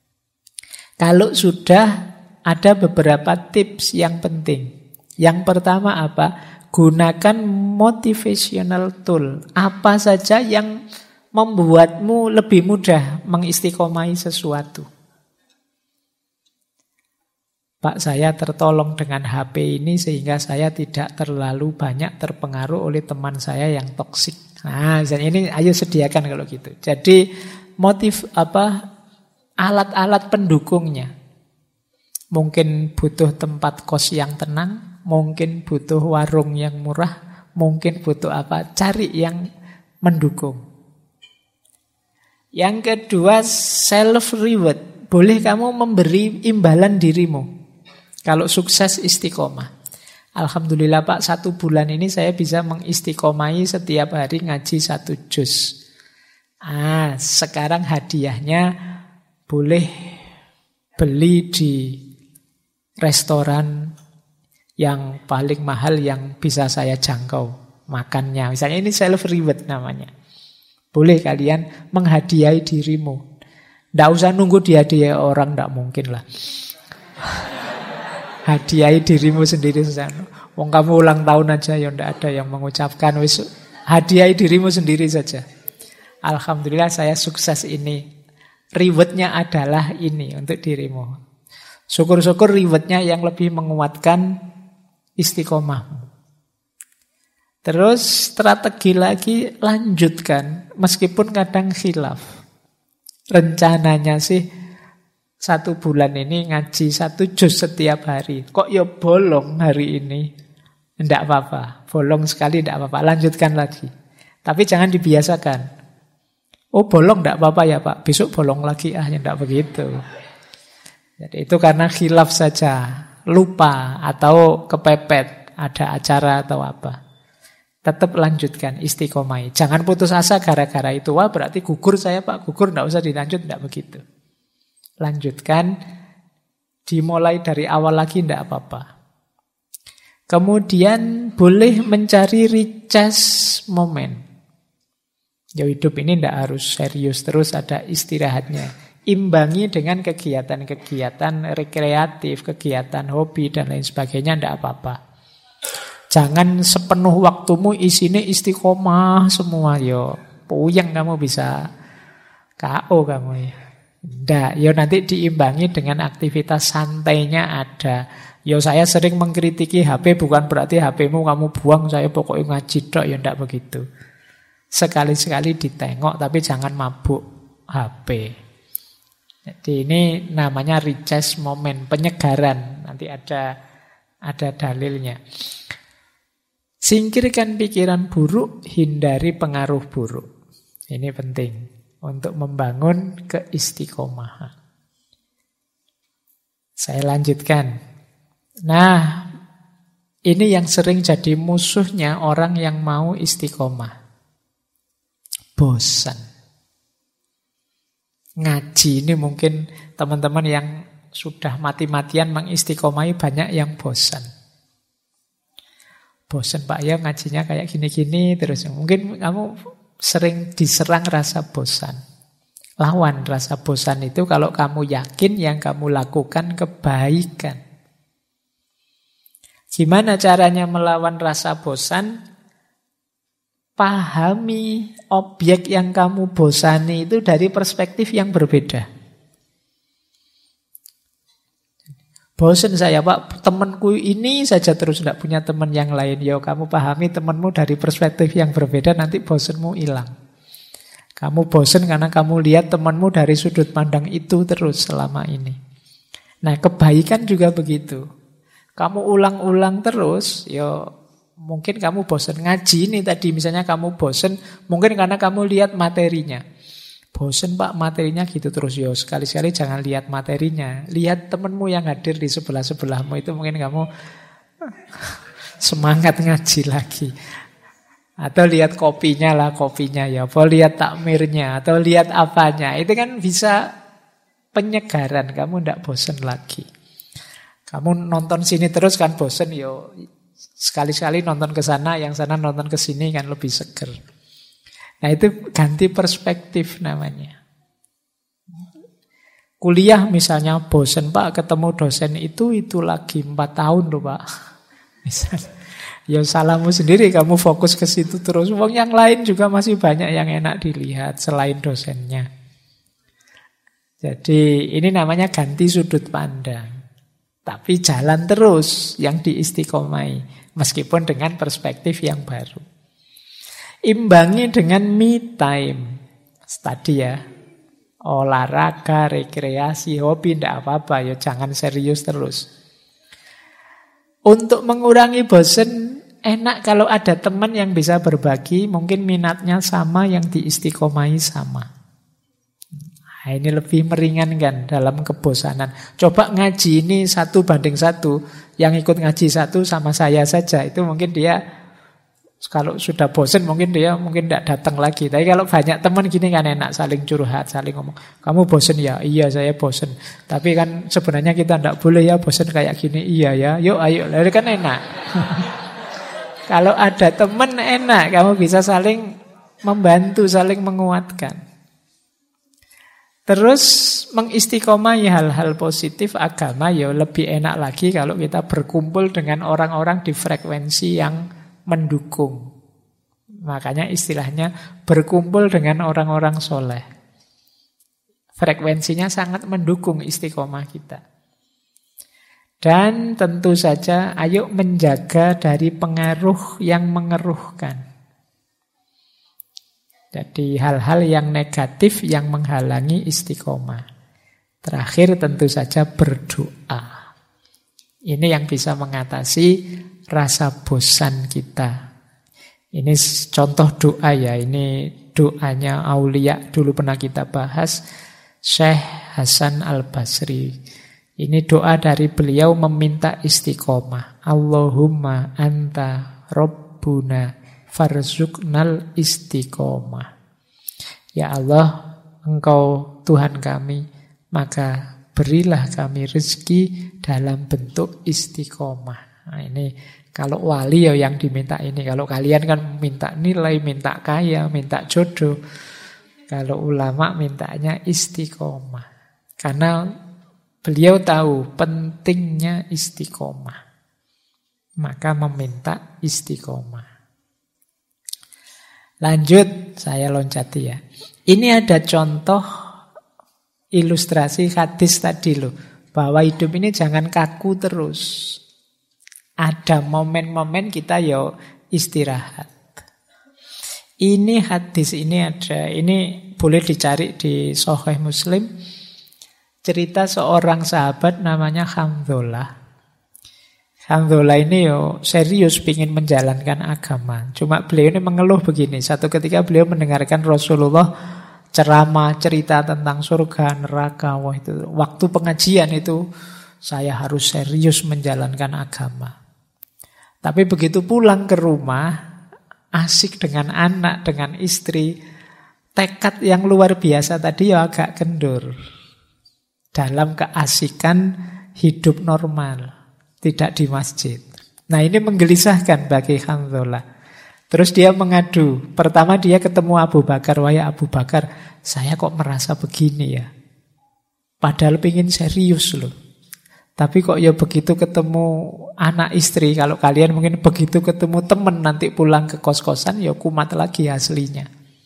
Kalau sudah, ada beberapa tips yang penting. Yang pertama apa? Gunakan motivational tool. Apa saja yang membuatmu lebih mudah mengistiqomai sesuatu. Pak, saya tertolong dengan HP ini sehingga saya tidak terlalu banyak terpengaruh oleh teman saya yang toksik. Nah, ini ayo sediakan kalau gitu. Jadi alat-alat pendukungnya. Mungkin butuh tempat kos yang tenang, mungkin butuh warung yang murah, mungkin butuh apa? Cari yang mendukung. Yang kedua, self reward. Boleh kamu memberi imbalan dirimu. Kalau sukses istiqomah. Alhamdulillah Pak, 1 bulan ini saya bisa mengistiqomai setiap hari ngaji 1 juz. Sekarang hadiahnya boleh beli di restoran yang paling mahal yang bisa saya jangkau makannya. Misalnya ini self reward namanya. Boleh kalian menghadiahi dirimu. Tidak usah nunggu dihadiahi orang, tidak mungkin lah. Hadiahi dirimu sendiri. Wong kamu ulang tahun aja ya tidak ada yang mengucapkan. Hadiahi dirimu sendiri saja. Alhamdulillah saya sukses ini. Rewardnya adalah ini untuk dirimu. Syukur-syukur rewardnya yang lebih menguatkan istiqomahmu. Terus strategi lagi, lanjutkan. Meskipun kadang khilaf. Rencananya sih 1 bulan ini ngaji 1 juz setiap hari. Kok ya bolong hari ini? Tidak apa-apa. Bolong sekali tidak apa-apa. Lanjutkan lagi. Tapi jangan dibiasakan. Oh bolong tidak apa-apa ya Pak. Besok bolong lagi. Ya tidak begitu. Jadi itu karena khilaf saja. Lupa atau kepepet. Ada acara atau apa. Tetap lanjutkan istiqomah. Jangan putus asa gara-gara itu. Wah berarti gugur saya Pak. Gugur tidak usah dilanjut. Tidak begitu. Lanjutkan. Dimulai dari awal lagi tidak apa-apa. Kemudian boleh mencari recess moment. Ya hidup ini tidak harus serius terus, ada istirahatnya. Imbangi dengan kegiatan-kegiatan rekreatif, kegiatan hobi dan lain sebagainya, tidak apa-apa. Jangan sepenuh waktumu isinya istiqomah semua. Yo, puyeng kamu bisa KO kamu ya. Tidak, yo nanti diimbangi dengan aktivitas santainya ada. Ya saya sering mengkritiki HP bukan berarti HPmu kamu buang, saya pokoknya ngaji tok, ya tidak begitu. Sekali-sekali ditengok tapi jangan mabuk HP. Jadi ini namanya recess moment, penyegaran. Nanti ada dalilnya. Singkirkan pikiran buruk, hindari pengaruh buruk. Ini penting untuk membangun keistiqomahan. Saya lanjutkan. Nah, ini yang sering jadi musuhnya orang yang mau istiqomah. Bosan. Ngaji ini mungkin teman-teman yang sudah mati-matian mengistiqomahi banyak yang bosan. Bosan Pak ya ngajinya kayak gini-gini terus. Mungkin kamu sering diserang rasa bosan. Lawan rasa bosan itu kalau kamu yakin yang kamu lakukan kebaikan. Gimana caranya melawan rasa bosan? Pahami objek yang kamu bosani itu dari perspektif yang berbeda. Bosan saya Pak, temanku ini saja terus tidak punya teman yang lain. Ya kamu pahami temanmu dari perspektif yang berbeda, nanti bosanmu hilang. Kamu bosan karena kamu lihat temanmu dari sudut pandang itu terus selama ini. Nah kebaikan juga begitu. Kamu ulang-ulang terus, ya mungkin kamu bosan ngaji ini tadi. Misalnya kamu bosan, mungkin karena kamu lihat materinya. Bosan Pak materinya gitu terus, ya sekali-sekali jangan lihat materinya. Lihat temanmu yang hadir di sebelah-sebelahmu itu mungkin kamu semangat ngaji lagi. Atau lihat kopinya lah, kopinya ya. Atau lihat takmirnya, atau lihat apanya. Itu kan bisa penyegaran, kamu tidak bosan lagi. Kamu nonton sini terus kan bosen, yo sekali-sekali nonton ke sana, yang sana nonton ke sini kan lebih seger. Nah itu ganti perspektif namanya. Kuliah misalnya bosen Pak, ketemu dosen itu lagi 4 tahun loh Pak. Misalnya, ya salahmu sendiri kamu fokus ke situ terus. Wong yang lain juga masih banyak yang enak dilihat selain dosennya. Jadi ini namanya ganti sudut pandang. Tapi jalan terus yang diistiqomai. Meskipun dengan perspektif yang baru. Imbangi dengan me time. Tadi ya. Olahraga, rekreasi, hobi, tidak apa-apa. Ya jangan serius terus. Untuk mengurangi bosan, enak kalau ada teman yang bisa berbagi. Mungkin minatnya sama, yang diistiqomai sama. Nah, ini lebih meringankan dalam kebosanan. Coba ngaji ini 1:1. Yang ikut ngaji 1 sama saya saja. Itu mungkin dia, kalau sudah bosan mungkin dia tidak datang lagi. Tapi kalau banyak teman gini kan enak, saling curhat, saling ngomong. Kamu bosan ya? Iya saya bosan. Tapi kan sebenarnya kita tidak boleh ya bosan kayak gini. Iya ya, yuk ayo. Lalu kan enak. Kalau ada teman enak, kamu bisa saling membantu, saling menguatkan. Terus mengistiqomai hal-hal positif agama ya lebih enak lagi kalau kita berkumpul dengan orang-orang di frekuensi yang mendukung. Makanya istilahnya berkumpul dengan orang-orang soleh. Frekuensinya sangat mendukung istiqomah kita. Dan tentu saja ayo menjaga dari pengaruh yang mengeruhkan. Jadi hal-hal yang negatif yang menghalangi istiqomah. Terakhir tentu saja berdoa. Ini yang bisa mengatasi rasa bosan kita. Ini contoh doa ya, ini doanya aulia dulu pernah kita bahas, Syekh Hasan Al-Basri. Ini doa dari beliau meminta istiqomah. Allahumma anta Rabbuna farzuqnal istiqomah. Ya Allah, Engkau Tuhan kami, maka berilah kami rezeki dalam bentuk istiqomah. Nah, ini kalau wali ya yang diminta ini. Kalau kalian kan minta nilai, minta kaya, minta jodoh. Kalau ulama mintanya istiqomah. Karena beliau tahu pentingnya istiqomah. Maka meminta istiqomah. Lanjut, saya loncati ya. Ini ada contoh ilustrasi hadis tadi loh. Bahwa hidup ini jangan kaku terus. Ada momen-momen kita ya istirahat. Ini hadis ini ada. Ini boleh dicari di Sahih Muslim. Cerita seorang sahabat namanya Hamdullah. Hamdullah ini yo serius ingin menjalankan agama. Cuma beliau ini mengeluh begini. Satu ketika beliau mendengarkan Rasulullah ceramah cerita tentang surga, neraka. Wah, itu waktu pengajian itu saya harus serius menjalankan agama. Tapi begitu pulang ke rumah, asik dengan anak, dengan istri, tekad yang luar biasa tadi ya agak kendur. Dalam keasikan hidup normal. Tidak di masjid. Nah, ini menggelisahkan bagi Hamdullah. Terus dia mengadu. Pertama dia ketemu Abu Bakar. Wahai Abu Bakar, saya kok merasa begini ya. Padahal pengen serius loh. Tapi kok ya begitu ketemu anak istri. Kalau kalian mungkin begitu ketemu teman nanti pulang ke kos-kosan, ya kumat lagi aslinya.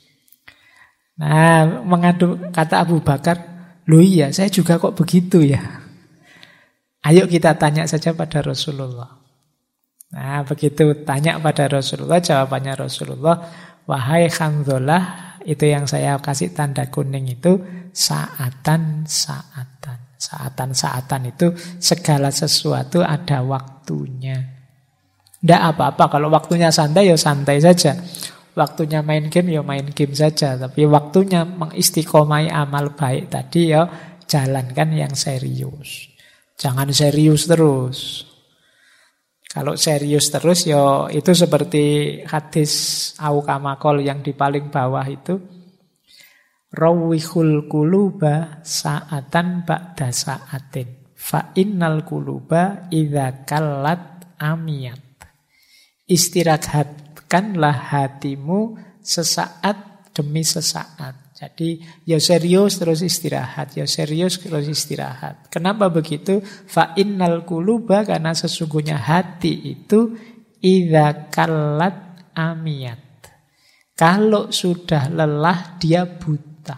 Nah, mengadu kata Abu Bakar, loh iya saya juga kok begitu ya. Ayo kita tanya saja pada Rasulullah. Nah, begitu tanya pada Rasulullah, jawabannya Rasulullah, wahai Hamdullah, itu yang saya kasih tanda kuning itu, saatan-saatan. Saatan-saatan itu segala sesuatu ada waktunya. Tidak apa-apa, kalau waktunya santai ya santai saja. Waktunya main game ya main game saja. Tapi waktunya mengistiqomai amal baik tadi ya jalankan yang serius. Jangan serius terus. Kalau serius terus ya itu seperti hadis Aukamakol yang di paling bawah itu. Rawihul kuluba sa'atan ba'da sa'atin. Fa innal kuluba idza kallat amiyat. Istirahatkanlah hatimu sesaat demi sesaat. Jadi ya serius terus istirahat, ya serius terus istirahat. Kenapa begitu? Fa innal quluba, karena sesungguhnya hati itu idza kallat amiyat. Kalau sudah lelah dia buta.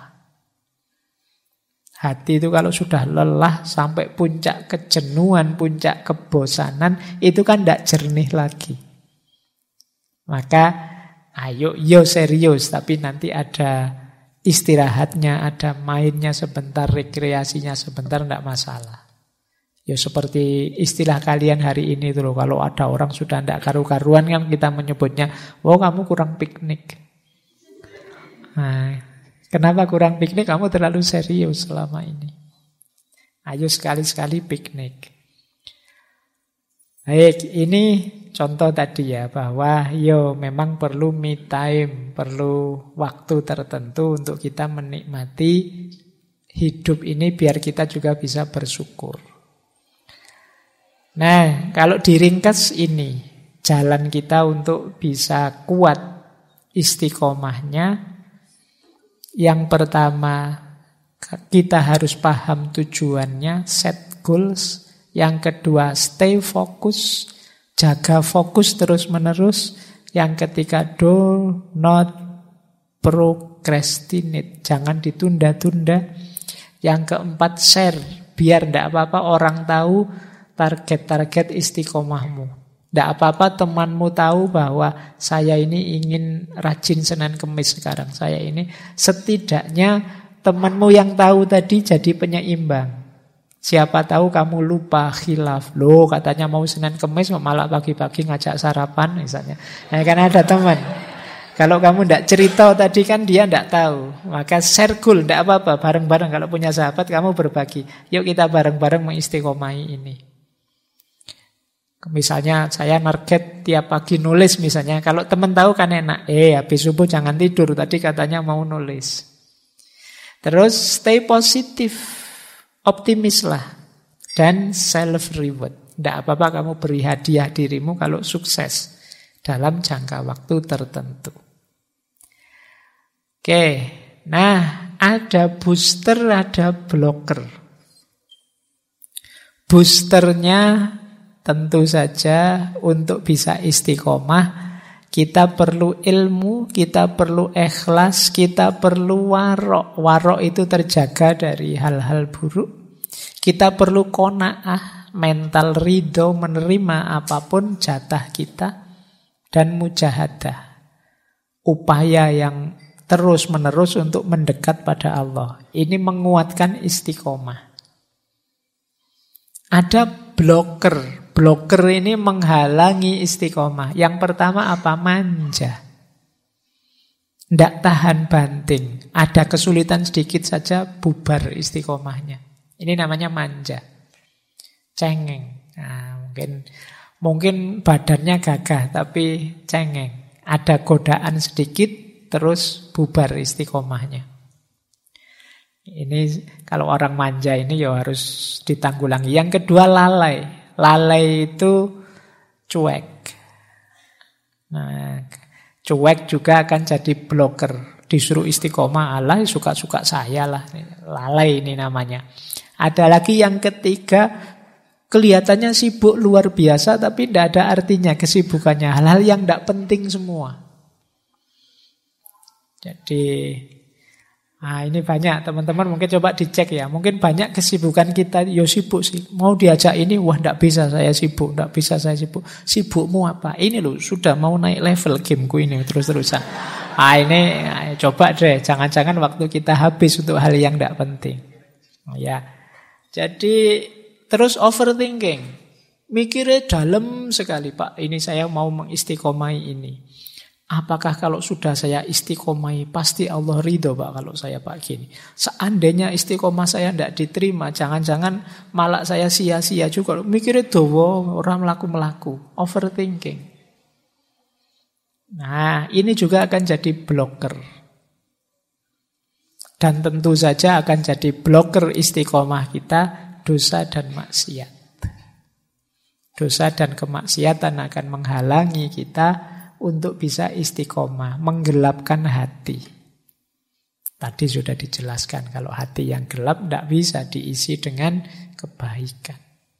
Hati itu kalau sudah lelah sampai puncak kejenuhan, puncak kebosanan, itu kan tidak jernih lagi. Maka ayo yo serius, tapi nanti ada istirahatnya, ada mainnya sebentar, rekreasinya sebentar, tidak masalah. Ya seperti istilah kalian hari ini tuh loh, kalau ada orang sudah tidak karu-karuan kan kita menyebutnya, oh kamu kurang piknik. Nah, kenapa kurang piknik? Kamu terlalu serius selama ini. Ayo sekali-sekali piknik. Baik, ini contoh tadi ya, bahwa memang perlu me time, perlu waktu tertentu untuk kita menikmati hidup ini biar kita juga bisa bersyukur. Nah, kalau diringkas ini, jalan kita untuk bisa kuat istiqomahnya, yang pertama kita harus paham tujuannya, set goals. Yang kedua, stay fokus, jaga fokus terus-menerus. Yang ketiga, do not procrastinate, jangan ditunda-tunda. Yang keempat, share, biar tidak apa-apa orang tahu target-target istiqomahmu. Tidak apa-apa temanmu tahu bahwa saya ini ingin rajin Senin Kemis sekarang. Saya ini setidaknya temanmu yang tahu tadi jadi penyeimbang. Siapa tahu kamu lupa khilaf. Loh, katanya mau Senin Kemis malah pagi-pagi ngajak sarapan misalnya. Nah, kan ada teman. Kalau kamu tidak cerita tadi kan dia tidak tahu. Maka share goal, tidak apa-apa. Bareng-bareng kalau punya sahabat kamu berbagi. Yuk kita bareng-bareng mengistiqomahi ini. Misalnya saya target tiap pagi nulis misalnya. Kalau teman tahu kan enak. Habis subuh jangan tidur. Tadi katanya mau nulis. Terus stay positif. Optimislah. Dan self reward. Tidak apa-apa kamu beri hadiah dirimu kalau sukses. Dalam jangka waktu tertentu. Oke. Nah, ada booster, ada blocker. Boosternya tentu saja untuk bisa istiqomah kita perlu ilmu, kita perlu ikhlas, kita perlu warok. Warok itu terjaga dari hal-hal buruk. Kita perlu qanaah, mental ridho menerima apapun jatah kita. Dan mujahadah, upaya yang terus-menerus untuk mendekat pada Allah. Ini menguatkan istiqomah. Ada blocker. Blocker ini menghalangi istiqomah. Yang pertama apa? Manja. Tidak tahan banting. Ada kesulitan sedikit saja bubar istiqomahnya. Ini namanya manja. Cengeng. Nah, mungkin badannya gagah tapi cengeng. Ada godaan sedikit terus bubar istiqomahnya. Ini kalau orang manja ini ya harus ditanggulangi. Yang kedua lalai. Lalai itu cuek. Nah, cuek juga akan jadi blocker. Disuruh istiqomah, Allah suka-suka saya lah. Lalai ini namanya. Ada lagi yang ketiga, kelihatannya sibuk luar biasa tapi tidak ada artinya kesibukannya. Hal-hal yang tidak penting semua. Jadi ini banyak teman-teman mungkin coba dicek ya. Mungkin banyak kesibukan kita sibuk sih. Mau diajak ini, wah tidak bisa saya sibuk, tidak bisa saya sibuk. Sibukmu apa? Ini loh sudah mau naik level gameku ini terus-terusan. Ini coba deh, jangan-jangan waktu kita habis untuk hal yang tidak penting. Ya, jadi terus overthinking, mikirnya dalam sekali Pak. Ini saya mau mengistiqomai ini. Apakah kalau sudah saya istiqomai pasti Allah ridho Pak kalau saya Pak gini. Seandainya istiqomah saya tidak diterima, jangan-jangan malah saya sia-sia juga. Mikirnya dowo, orang melaku-melaku. Overthinking. Nah, ini juga akan jadi blocker. Dan tentu saja akan jadi blocker istiqomah kita, dosa dan maksiat. Dosa dan kemaksiatan akan menghalangi kita untuk bisa istiqomah, menggelapkan hati. Tadi sudah dijelaskan, kalau hati yang gelap tidak bisa diisi dengan kebaikan.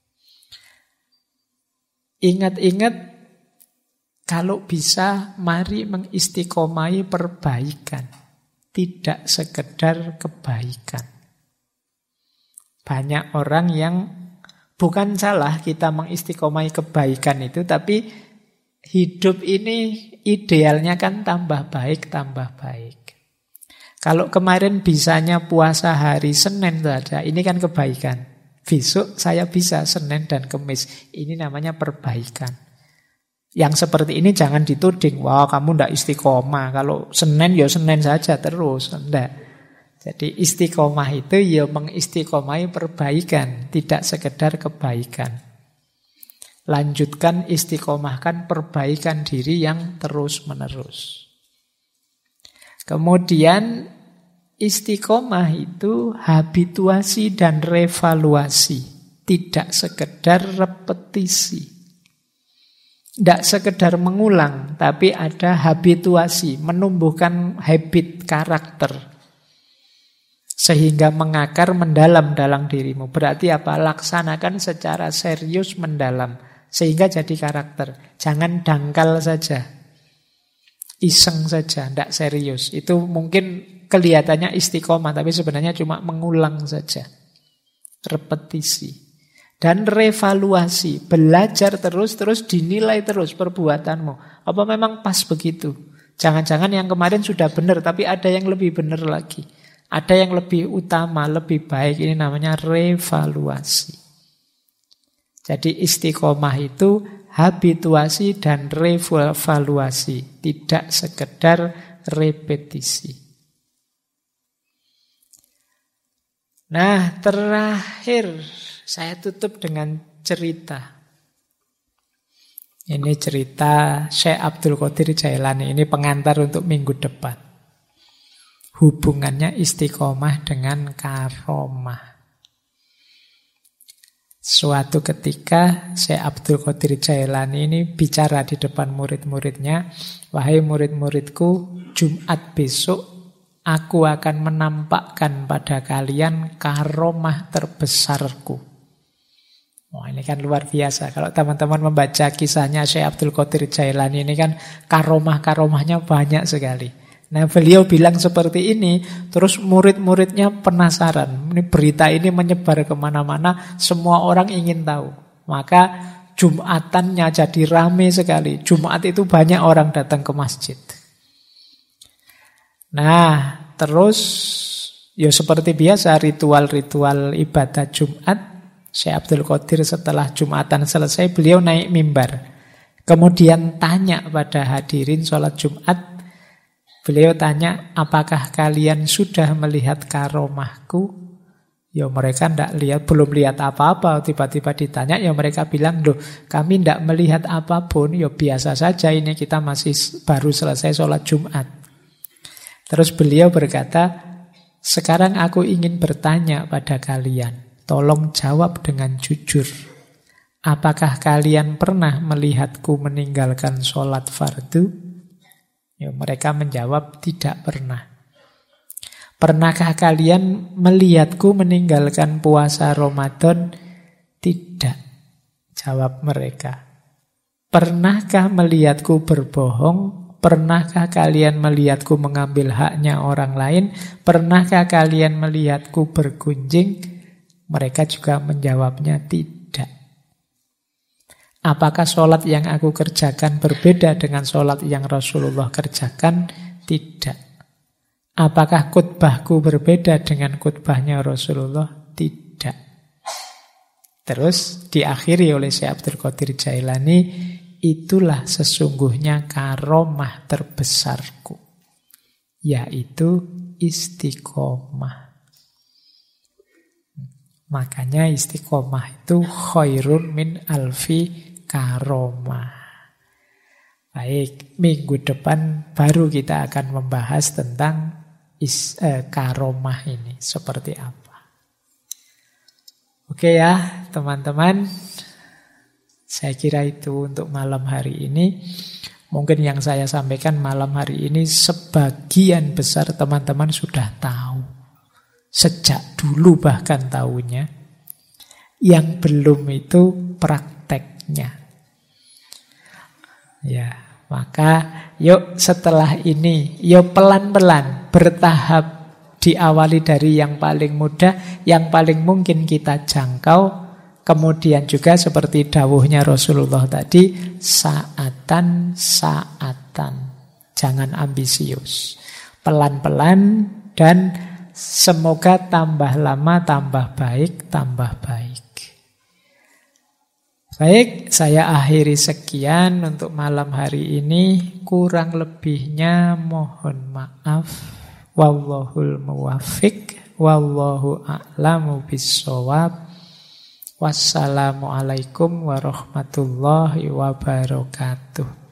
Ingat-ingat, kalau bisa, mari mengistiqomai perbaikan. Tidak sekedar kebaikan. Banyak orang yang bukan salah kita mengistiqomai kebaikan itu, tapi hidup ini idealnya kan tambah baik, tambah baik. Kalau kemarin bisanya puasa hari Senin saja, ini kan kebaikan. Besok saya bisa Senin dan Kamis. Ini namanya perbaikan. Yang seperti ini jangan dituding, wah kamu ndak istiqomah. Kalau Senin ya Senin saja terus. Enggak. Jadi istiqomah itu ya mengistiqomai perbaikan, tidak sekedar kebaikan. Lanjutkan, istiqomahkan perbaikan diri yang terus-menerus. Kemudian istiqomah itu habituasi dan revaluasi. Tidak sekedar repetisi. Tidak sekedar mengulang, tapi ada habituasi, menumbuhkan habit karakter. Sehingga mengakar mendalam dalam dirimu. Berarti apa? Laksanakan secara serius mendalam. Sehingga jadi karakter. Jangan dangkal saja. Iseng saja, tidak serius. Itu mungkin kelihatannya istiqomah, tapi sebenarnya cuma mengulang saja. Repetisi. Dan revaluasi. Belajar terus dinilai terus perbuatanmu. Apa memang pas begitu? Jangan-jangan yang kemarin sudah benar, tapi ada yang lebih benar lagi. Ada yang lebih utama, lebih baik, ini namanya revaluasi. Jadi istiqomah itu habituasi dan revaluasi, tidak sekedar repetisi. Nah, terakhir saya tutup dengan cerita. Ini cerita Syekh Abdul Qadir Jailani, ini pengantar untuk minggu depan. Hubungannya istiqomah dengan karomah. Suatu ketika Syekh Abdul Qadir Jailani ini bicara di depan murid-muridnya, "Wahai murid-muridku, Jumat besok aku akan menampakkan pada kalian karomah terbesarku." Wah, ini kan luar biasa. Kalau teman-teman membaca kisahnya Syekh Abdul Qadir Jailani ini kan karomah-karomahnya banyak sekali. Nah, beliau bilang seperti ini, terus murid-muridnya penasaran. Ini berita ini menyebar kemana-mana, semua orang ingin tahu. Maka Jumatannya jadi ramai sekali. Jumat itu banyak orang datang ke masjid. Nah, terus ya seperti biasa ritual-ritual ibadah Jumat, Syekh Abdul Qadir setelah Jumatan selesai, beliau naik mimbar. Kemudian tanya pada hadirin sholat Jumat, beliau tanya, apakah kalian sudah melihat karomahku? Ya mereka belum lihat apa-apa. Tiba-tiba ditanya, ya mereka bilang, loh kami tidak melihat apapun. Ya biasa saja, ini kita masih baru selesai sholat Jumat. Terus beliau berkata, sekarang aku ingin bertanya pada kalian, tolong jawab dengan jujur. Apakah kalian pernah melihatku meninggalkan sholat fardu? Ya, mereka menjawab tidak pernah. Pernahkah kalian melihatku meninggalkan puasa Ramadan? Tidak, jawab mereka. Pernahkah melihatku berbohong? Pernahkah kalian melihatku mengambil haknya orang lain? Pernahkah kalian melihatku bergunjing? Mereka juga menjawabnya tidak. Apakah sholat yang aku kerjakan berbeda dengan sholat yang Rasulullah kerjakan? Tidak. Apakah khutbahku berbeda dengan khutbahnya Rasulullah? Tidak. Terus diakhiri oleh Syekh Abdul Qadir Jailani, itulah sesungguhnya karomah terbesarku, yaitu istiqomah. Makanya istiqomah itu khairun min alfi karomah. Baik, minggu depan baru kita akan membahas tentang karomah ini seperti apa. Oke ya teman-teman, saya kira itu untuk malam hari ini. Mungkin yang saya sampaikan malam hari ini sebagian besar teman-teman sudah tahu. Sejak dulu bahkan tahunya. Yang belum itu prakteknya. Ya, maka yuk setelah ini, yuk pelan-pelan, bertahap, diawali dari yang paling mudah, yang paling mungkin kita jangkau. Kemudian juga seperti dawuhnya Rasulullah tadi, saatan. Jangan ambisius. Pelan-pelan dan semoga tambah lama, tambah baik, tambah baik. Baik, saya akhiri sekian untuk malam hari ini. Kurang lebihnya mohon maaf. Wallahul muwaffiq, wallahu a'lamu bissawab. Wassalamualaikum warahmatullahi wabarakatuh.